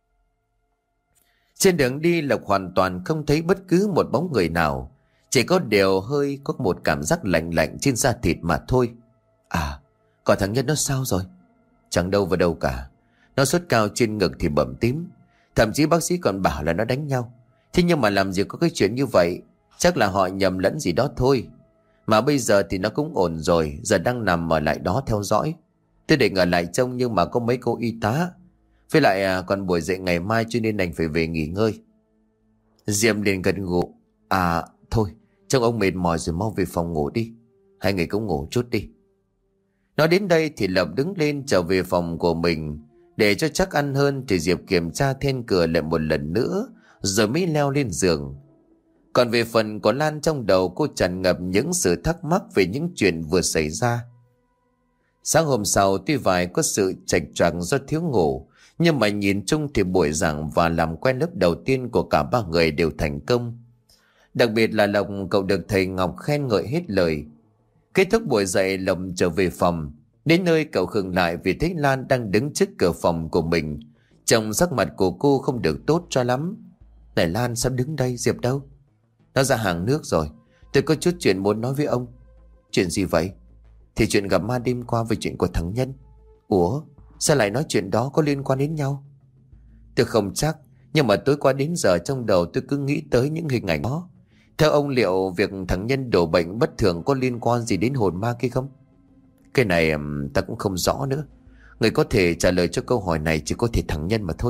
Trên đường đi, Lộc hoàn toàn không thấy bất cứ một bóng người nào. Chỉ có điều hơi có một cảm giác lạnh lạnh trên da thịt mà thôi. À, còn thằng Nhân nó sao rồi? Chẳng đâu vào đâu cả. Nó sốt cao, trên ngực thì bầm tím. Thậm chí bác sĩ còn bảo là nó đánh nhau. Thế nhưng mà làm gì có cái chuyện như vậy. Chắc là họ nhầm lẫn gì đó thôi. Mà bây giờ thì nó cũng ổn rồi, giờ đang nằm ở lại đó theo dõi. Tôi định ở lại trông nhưng mà có mấy cô y tá. Với lại à, còn buổi dậy ngày mai cho nên đành phải về nghỉ ngơi. Diệm liền gật gù. À thôi, trông ông mệt mỏi rồi, mau về phòng ngủ đi. Hai người cũng ngủ chút đi. Nói đến đây thì Lập đứng lên trở về phòng của mình. Để cho chắc ăn hơn thì Diệp kiểm tra then cửa lại một lần nữa, rồi mới leo lên giường. Còn về phần của Lan, trong đầu cô tràn ngập những sự thắc mắc về những chuyện vừa xảy ra. Sáng hôm sau tuy vài có sự chệch choạng do thiếu ngủ, nhưng mà nhìn chung thì buổi giảng và làm quen lớp đầu tiên của cả ba người đều thành công. Đặc biệt là Lộc, cậu được thầy Ngọc khen ngợi hết lời. Kết thúc buổi dạy, Lộc trở về phòng. Đến nơi cậu khựng lại vì thấy Lan đang đứng trước cửa phòng của mình. Trông sắc mặt của cô không được tốt cho lắm. Này Lan, sao đứng đây? Diệp đâu? Nó ra hàng nước rồi. Tôi có chút chuyện muốn nói với ông. Chuyện gì vậy? Thì chuyện gặp ma đêm qua với chuyện của thằng Nhân. Ủa, sao lại nói chuyện đó, có liên quan đến nhau? Tôi không chắc, nhưng mà tối qua đến giờ trong đầu tôi cứ nghĩ tới những hình ảnh đó. Theo ông, liệu việc thằng Nhân đổ bệnh bất thường có liên quan gì đến hồn ma kia không? Cái này ta cũng không rõ nữa. Người có thể trả lời cho câu hỏi này chỉ có thể thằng Nhân mà thôi.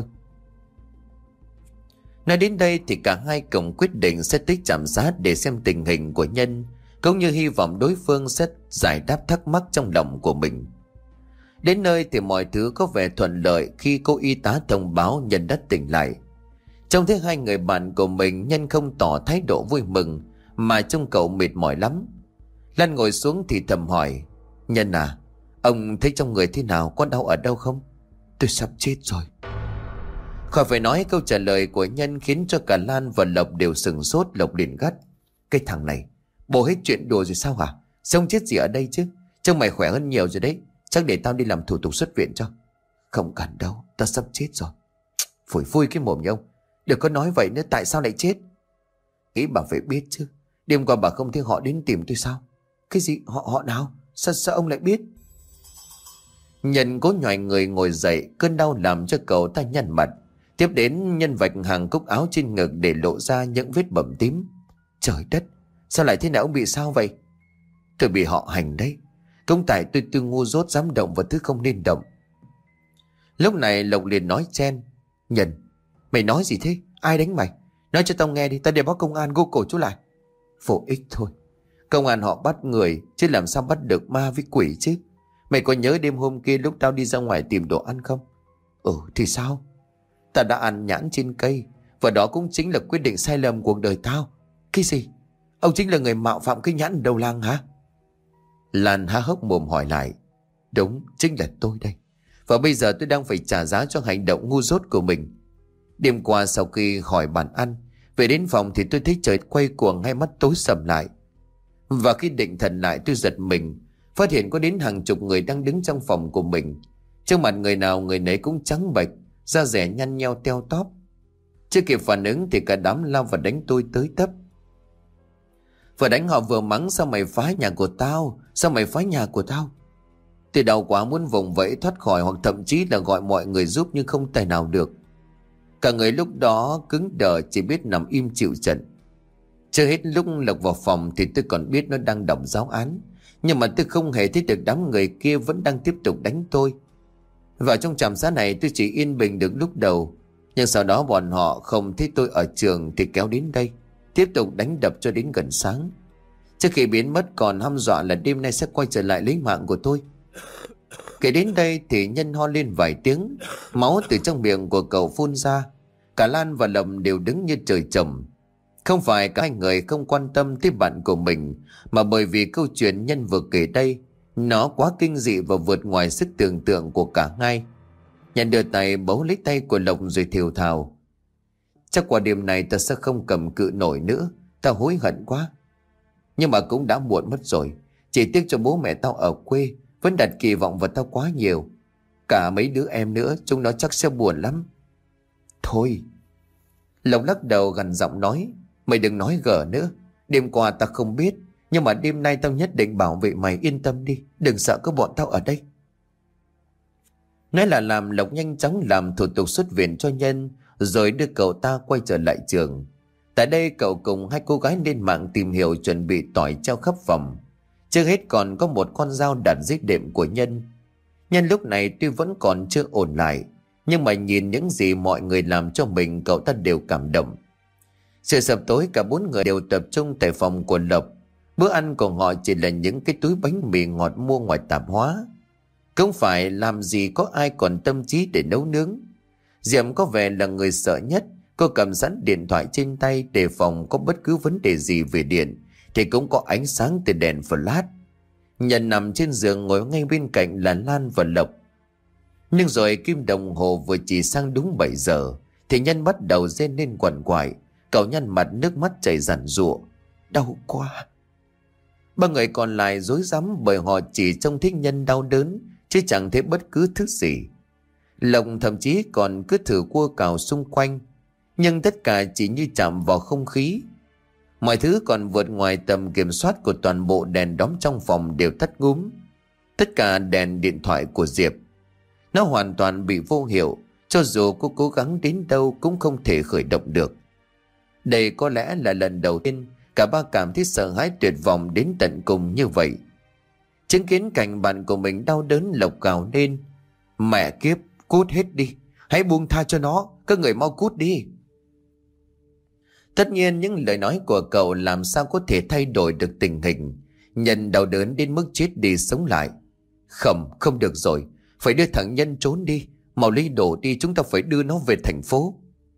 Nói đến đây thì cả hai cùng quyết định sẽ tích chạm sát để xem tình hình của Nhân, cũng như hy vọng đối phương sẽ giải đáp thắc mắc trong lòng của mình. Đến nơi thì mọi thứ có vẻ thuận lợi khi cô y tá thông báo Nhân đã tỉnh lại. Trông thấy hai người bạn của mình, Nhân không tỏ thái độ vui mừng, mà trông cậu mệt mỏi lắm. Lan ngồi xuống thì thầm hỏi: Nhân à, ông thấy trong người thế nào, có đau ở đâu không? Tôi sắp chết rồi. Khỏi phải nói, câu trả lời của Nhân khiến cho cả Lan và Lộc đều sừng sốt. Lộc liền gắt: Cái thằng này, bố hết chuyện đùa rồi sao hả? Sống chết gì ở đây chứ? Trông mày khỏe hơn nhiều rồi đấy. Chắc để tao đi làm thủ tục xuất viện cho. Không cần đâu, tao sắp chết rồi. Phủi phui cái mồm nha ông. Đừng có nói vậy nữa, tại sao lại chết? Nghĩ bà phải biết chứ. Đêm qua bà không thấy họ đến tìm tôi sao? Cái gì? Họ họ nào? Sao, sao ông lại biết? Nhân cố nhòi người ngồi dậy, cơn đau làm cho cậu ta nhăn mặt. Tiếp đến Nhân vạch hàng cúc áo trên ngực để lộ ra những vết bầm tím. Trời đất, sao lại thế này, ông bị sao vậy? Tôi bị họ hành đấy. Công tại tôi tôi ngu dốt dám động vào thứ không nên động. Lúc này Lộc liền nói chen: Nhân, mày nói gì thế? Ai đánh mày? Nói cho tao nghe đi, tao để báo công an gô cổ chú lại. Vô ích thôi. Công an họ bắt người, chứ làm sao bắt được ma với quỷ chứ? Mày có nhớ đêm hôm kia lúc tao đi ra ngoài tìm đồ ăn không? Ừ thì sao? Tao đã ăn nhãn trên cây, và đó cũng chính là quyết định sai lầm cuộc đời tao. Cái gì? Ông chính là người mạo phạm cái nhãn đầu làng hả? Lan há hốc mồm hỏi lại: Đúng, chính là tôi đây. Và bây giờ tôi đang phải trả giá cho hành động ngu dốt của mình. Đêm qua sau khi khỏi bàn ăn, về đến phòng thì tôi thấy trời quay cuồng, hai mắt tối sầm lại. Và khi định thần lại, tôi giật mình, phát hiện có đến hàng chục người đang đứng trong phòng của mình. Trước mặt người nào người nấy cũng trắng bệch, da rẻ nhăn nheo teo tóp. Chưa kịp phản ứng thì cả đám lao vào đánh tôi tới tấp. Vừa đánh họ vừa mắng: Sao mày phá nhà của tao? Sao mày phá nhà của tao? Tôi đau quá muốn vùng vẫy thoát khỏi, hoặc thậm chí là gọi mọi người giúp, nhưng không tài nào được. Cả người lúc đó cứng đờ, chỉ biết nằm im chịu trận. Chưa hết lúc Lộc vào phòng thì tôi còn biết nó đang đọc giáo án, nhưng mà tôi không hề thấy được đám người kia vẫn đang tiếp tục đánh tôi. Vào trong trạm xá này tôi chỉ yên bình được lúc đầu, nhưng sau đó bọn họ không thấy tôi ở trường thì kéo đến đây, tiếp tục đánh đập cho đến gần sáng. Trước khi biến mất còn hăm dọa là đêm nay sẽ quay trở lại lấy mạng của tôi. Kể đến đây thì Nhân ho lên vài tiếng, máu từ trong miệng của cậu phun ra. Cả Lan và Lộc đều đứng như trời trồng. Không phải cả hai người không quan tâm tới bạn của mình, mà bởi vì câu chuyện Nhân vừa kể đây, nó quá kinh dị và vượt ngoài sức tưởng tượng của cả hai. Nhân đưa tay bấu lấy tay của Lộc rồi thều thào: Chắc qua đêm này ta sẽ không cầm cự nổi nữa. Ta hối hận quá. Nhưng mà cũng đã muộn mất rồi. Chỉ tiếc cho bố mẹ tao ở quê vẫn đặt kỳ vọng vào tao quá nhiều. Cả mấy đứa em nữa, chúng nó chắc sẽ buồn lắm. Thôi. Lộc lắc đầu gằn giọng nói: Mày đừng nói gở nữa. Đêm qua ta không biết, nhưng mà đêm nay tao nhất định bảo vệ mày, yên tâm đi. Đừng sợ, có bọn tao ở đây. Nói là làm, Lộc nhanh chóng làm thủ tục xuất viện cho Nhân, rồi đưa cậu ta quay trở lại trường. Tại đây cậu cùng hai cô gái lên mạng tìm hiểu chuẩn bị tỏi treo khắp phòng. Trước hết còn có một con dao đặt dưới đệm của Nhân. Nhân lúc này tuy vẫn còn chưa ổn lại, nhưng mà nhìn những gì mọi người làm cho mình, cậu ta đều cảm động. Sự sập tối cả bốn người đều tập trung tại phòng của Lộc. Bữa ăn của họ chỉ là những cái túi bánh mì ngọt mua ngoài tạp hóa. Không phải làm gì có ai còn tâm trí để nấu nướng. Diệm có vẻ là người sợ nhất. Cô cầm sẵn điện thoại trên tay để phòng có bất cứ vấn đề gì về điện thì cũng có ánh sáng từ đèn flash. Nhân nằm trên giường ngồi ngay bên cạnh là Lan và Lộc. Nhưng rồi kim đồng hồ vừa chỉ sang đúng bảy giờ thì Nhân bắt đầu rên lên quằn quại. Cậu nhăn mặt, nước mắt chảy ràn rụa. Đau quá. Ba người còn lại rối rắm bởi họ chỉ trông thấy Nhân đau đớn chứ chẳng thấy bất cứ thứ gì. Lộc thậm chí còn cứ thử cua cào xung quanh, nhưng tất cả chỉ như chạm vào không khí. Mọi thứ còn vượt ngoài tầm kiểm soát của toàn bộ đèn đóm trong phòng đều tắt ngúm. Tất cả đèn điện thoại của Diệp. Nó hoàn toàn bị vô hiệu, cho dù cô cố gắng đến đâu cũng không thể khởi động được. Đây có lẽ là lần đầu tiên cả ba cảm thấy sợ hãi tuyệt vọng đến tận cùng như vậy. Chứng kiến cảnh bạn của mình đau đớn, Lộc gào lên. Mẹ kiếp, cút hết đi. Hãy buông tha cho nó. Các người mau cút đi. Tất nhiên những lời nói của cậu làm sao có thể thay đổi được tình hình. Nhân đau đớn đến mức chết đi sống lại. Không, không được rồi. Phải đưa thằng Nhân trốn đi. Mau lấy đồ đi, chúng ta phải đưa nó về thành phố.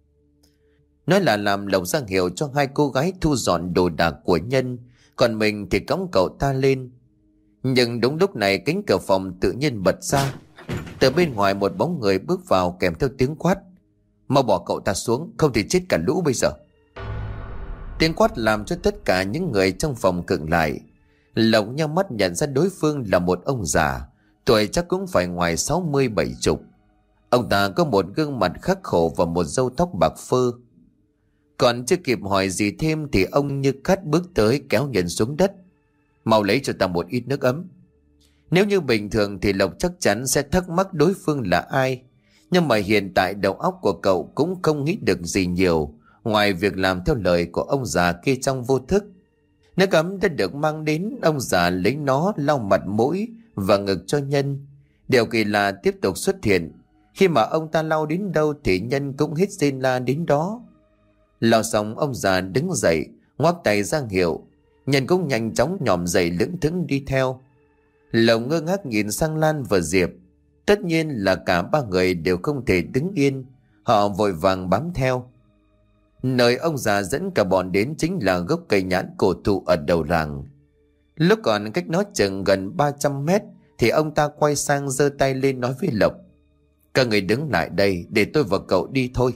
Nói là làm Lộc ra hiệu cho hai cô gái thu dọn đồ đạc của Nhân, còn mình thì cõng cậu ta lên. Nhưng đúng lúc này cánh cửa phòng tự nhiên bật ra. Từ bên ngoài một bóng người bước vào kèm theo tiếng quát. Mau bỏ cậu ta xuống, không thì chết cả lũ bây giờ. Tiếng quát làm cho tất cả những người trong phòng khựng lại. Lộc nhắm mắt nhận ra đối phương là một ông già, tuổi chắc cũng phải ngoài sáu mươi bảy chục. Ông ta có một gương mặt khắc khổ và một râu tóc bạc phơ. Còn chưa kịp hỏi gì thêm thì ông như cắt bước tới kéo Nhân xuống đất. Mau lấy cho ta một ít nước ấm. Nếu như bình thường thì Lộc chắc chắn sẽ thắc mắc đối phương là ai. Nhưng mà hiện tại đầu óc của cậu cũng không nghĩ được gì nhiều ngoài việc làm theo lời của ông già kia trong vô thức. Nước ấm đã được mang đến, ông già lấy nó lau mặt mũi và ngực cho Nhân. Điều kỳ lạ tiếp tục xuất hiện. Khi mà ông ta lau đến đâu thì Nhân cũng hết rên la đến đó. Lau xong ông già đứng dậy, ngoắc tay ra hiệu. Nhân cũng nhanh chóng nhòm dậy lững thững đi theo. Lộc ngơ ngác nhìn sang Lan và Diệp. Tất nhiên là cả ba người đều không thể đứng yên. Họ vội vàng bám theo. Nơi ông già dẫn cả bọn đến chính là gốc cây nhãn cổ thụ ở đầu làng. Lúc còn cách nó chừng gần ba trăm mét thì ông ta quay sang giơ tay lên nói với Lộc. Các người đứng lại đây để tôi và cậu đi thôi.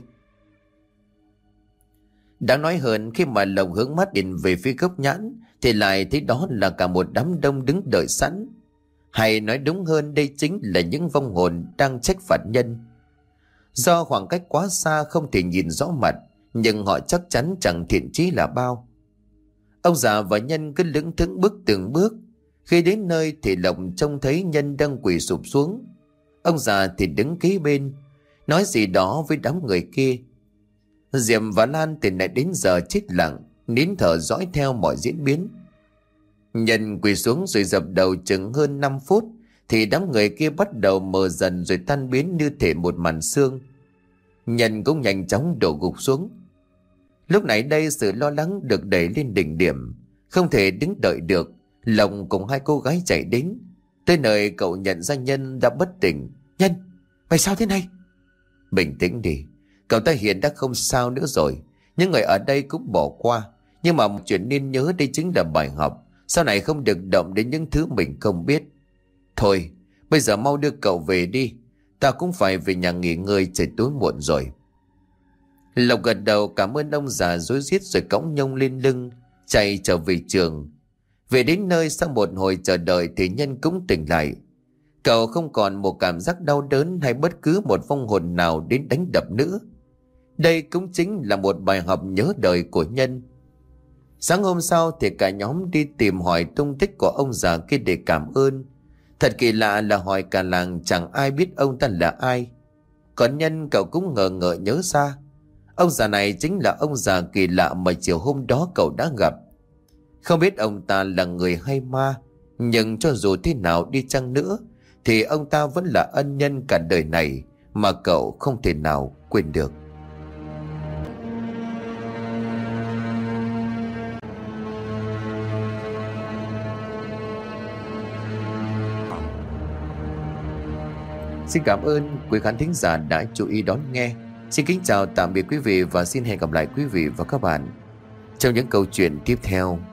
Đáng nói hơn, khi mà Lộc hướng mắt nhìn về phía gốc nhãn thì lại thấy đó là cả một đám đông đứng đợi sẵn. Hay nói đúng hơn, đây chính là những vong hồn đang trách phạt Nhân. Do khoảng cách quá xa không thể nhìn rõ mặt, nhưng họ chắc chắn chẳng thiện chí là bao. Ông già và Nhân cứ lững thững bước từng bước. Khi đến nơi thì Lộc trông thấy Nhân đang quỳ sụp xuống. Ông già thì đứng kế bên, nói gì đó với đám người kia. Diệm và Lan từ nãy đến giờ chết lặng, nín thở dõi theo mọi diễn biến. Nhân quỳ xuống rồi dập đầu chừng hơn năm phút thì đám người kia bắt đầu mờ dần rồi tan biến như thể một màn sương. Nhân cũng nhanh chóng đổ gục xuống. Lúc này đây sự lo lắng được đẩy lên đỉnh điểm. Không thể đứng đợi được, Lộc cùng hai cô gái chạy đến. Tới nơi cậu nhận ra Nhân đã bất tỉnh. Nhân, mày sao thế này? Bình tĩnh đi, cậu ta hiện đã không sao nữa rồi. Những người ở đây cũng bỏ qua. Nhưng mà một chuyện nên nhớ đây chính là bài học. Sau này không được động đến những thứ mình không biết. Thôi, bây giờ mau đưa cậu về đi. Ta cũng phải về nhà nghỉ ngơi, trời tối muộn rồi. Lộc gật đầu cảm ơn ông già rối rít rồi cõng Nhung lên lưng, chạy trở về trường. Về đến nơi sau một hồi chờ đợi thì Nhân cũng tỉnh lại. Cậu không còn một cảm giác đau đớn hay bất cứ một vong hồn nào đến đánh đập nữa. Đây cũng chính là một bài học nhớ đời của Nhân. Sáng hôm sau thì cả nhóm đi tìm hỏi tung tích của ông già kia để cảm ơn. Thật kỳ lạ là hỏi cả làng chẳng ai biết ông ta là ai. Còn Nhân cậu cũng ngờ ngợ nhớ ra. Ông già này chính là ông già kỳ lạ mà chiều hôm đó cậu đã gặp. Không biết ông ta là người hay ma, nhưng cho dù thế nào đi chăng nữa thì ông ta vẫn là ân nhân cả đời này mà cậu không thể nào quên được. Xin cảm ơn quý khán thính giả đã chú ý đón nghe. Xin kính chào tạm biệt quý vị và xin hẹn gặp lại quý vị và các bạn trong những câu chuyện tiếp theo.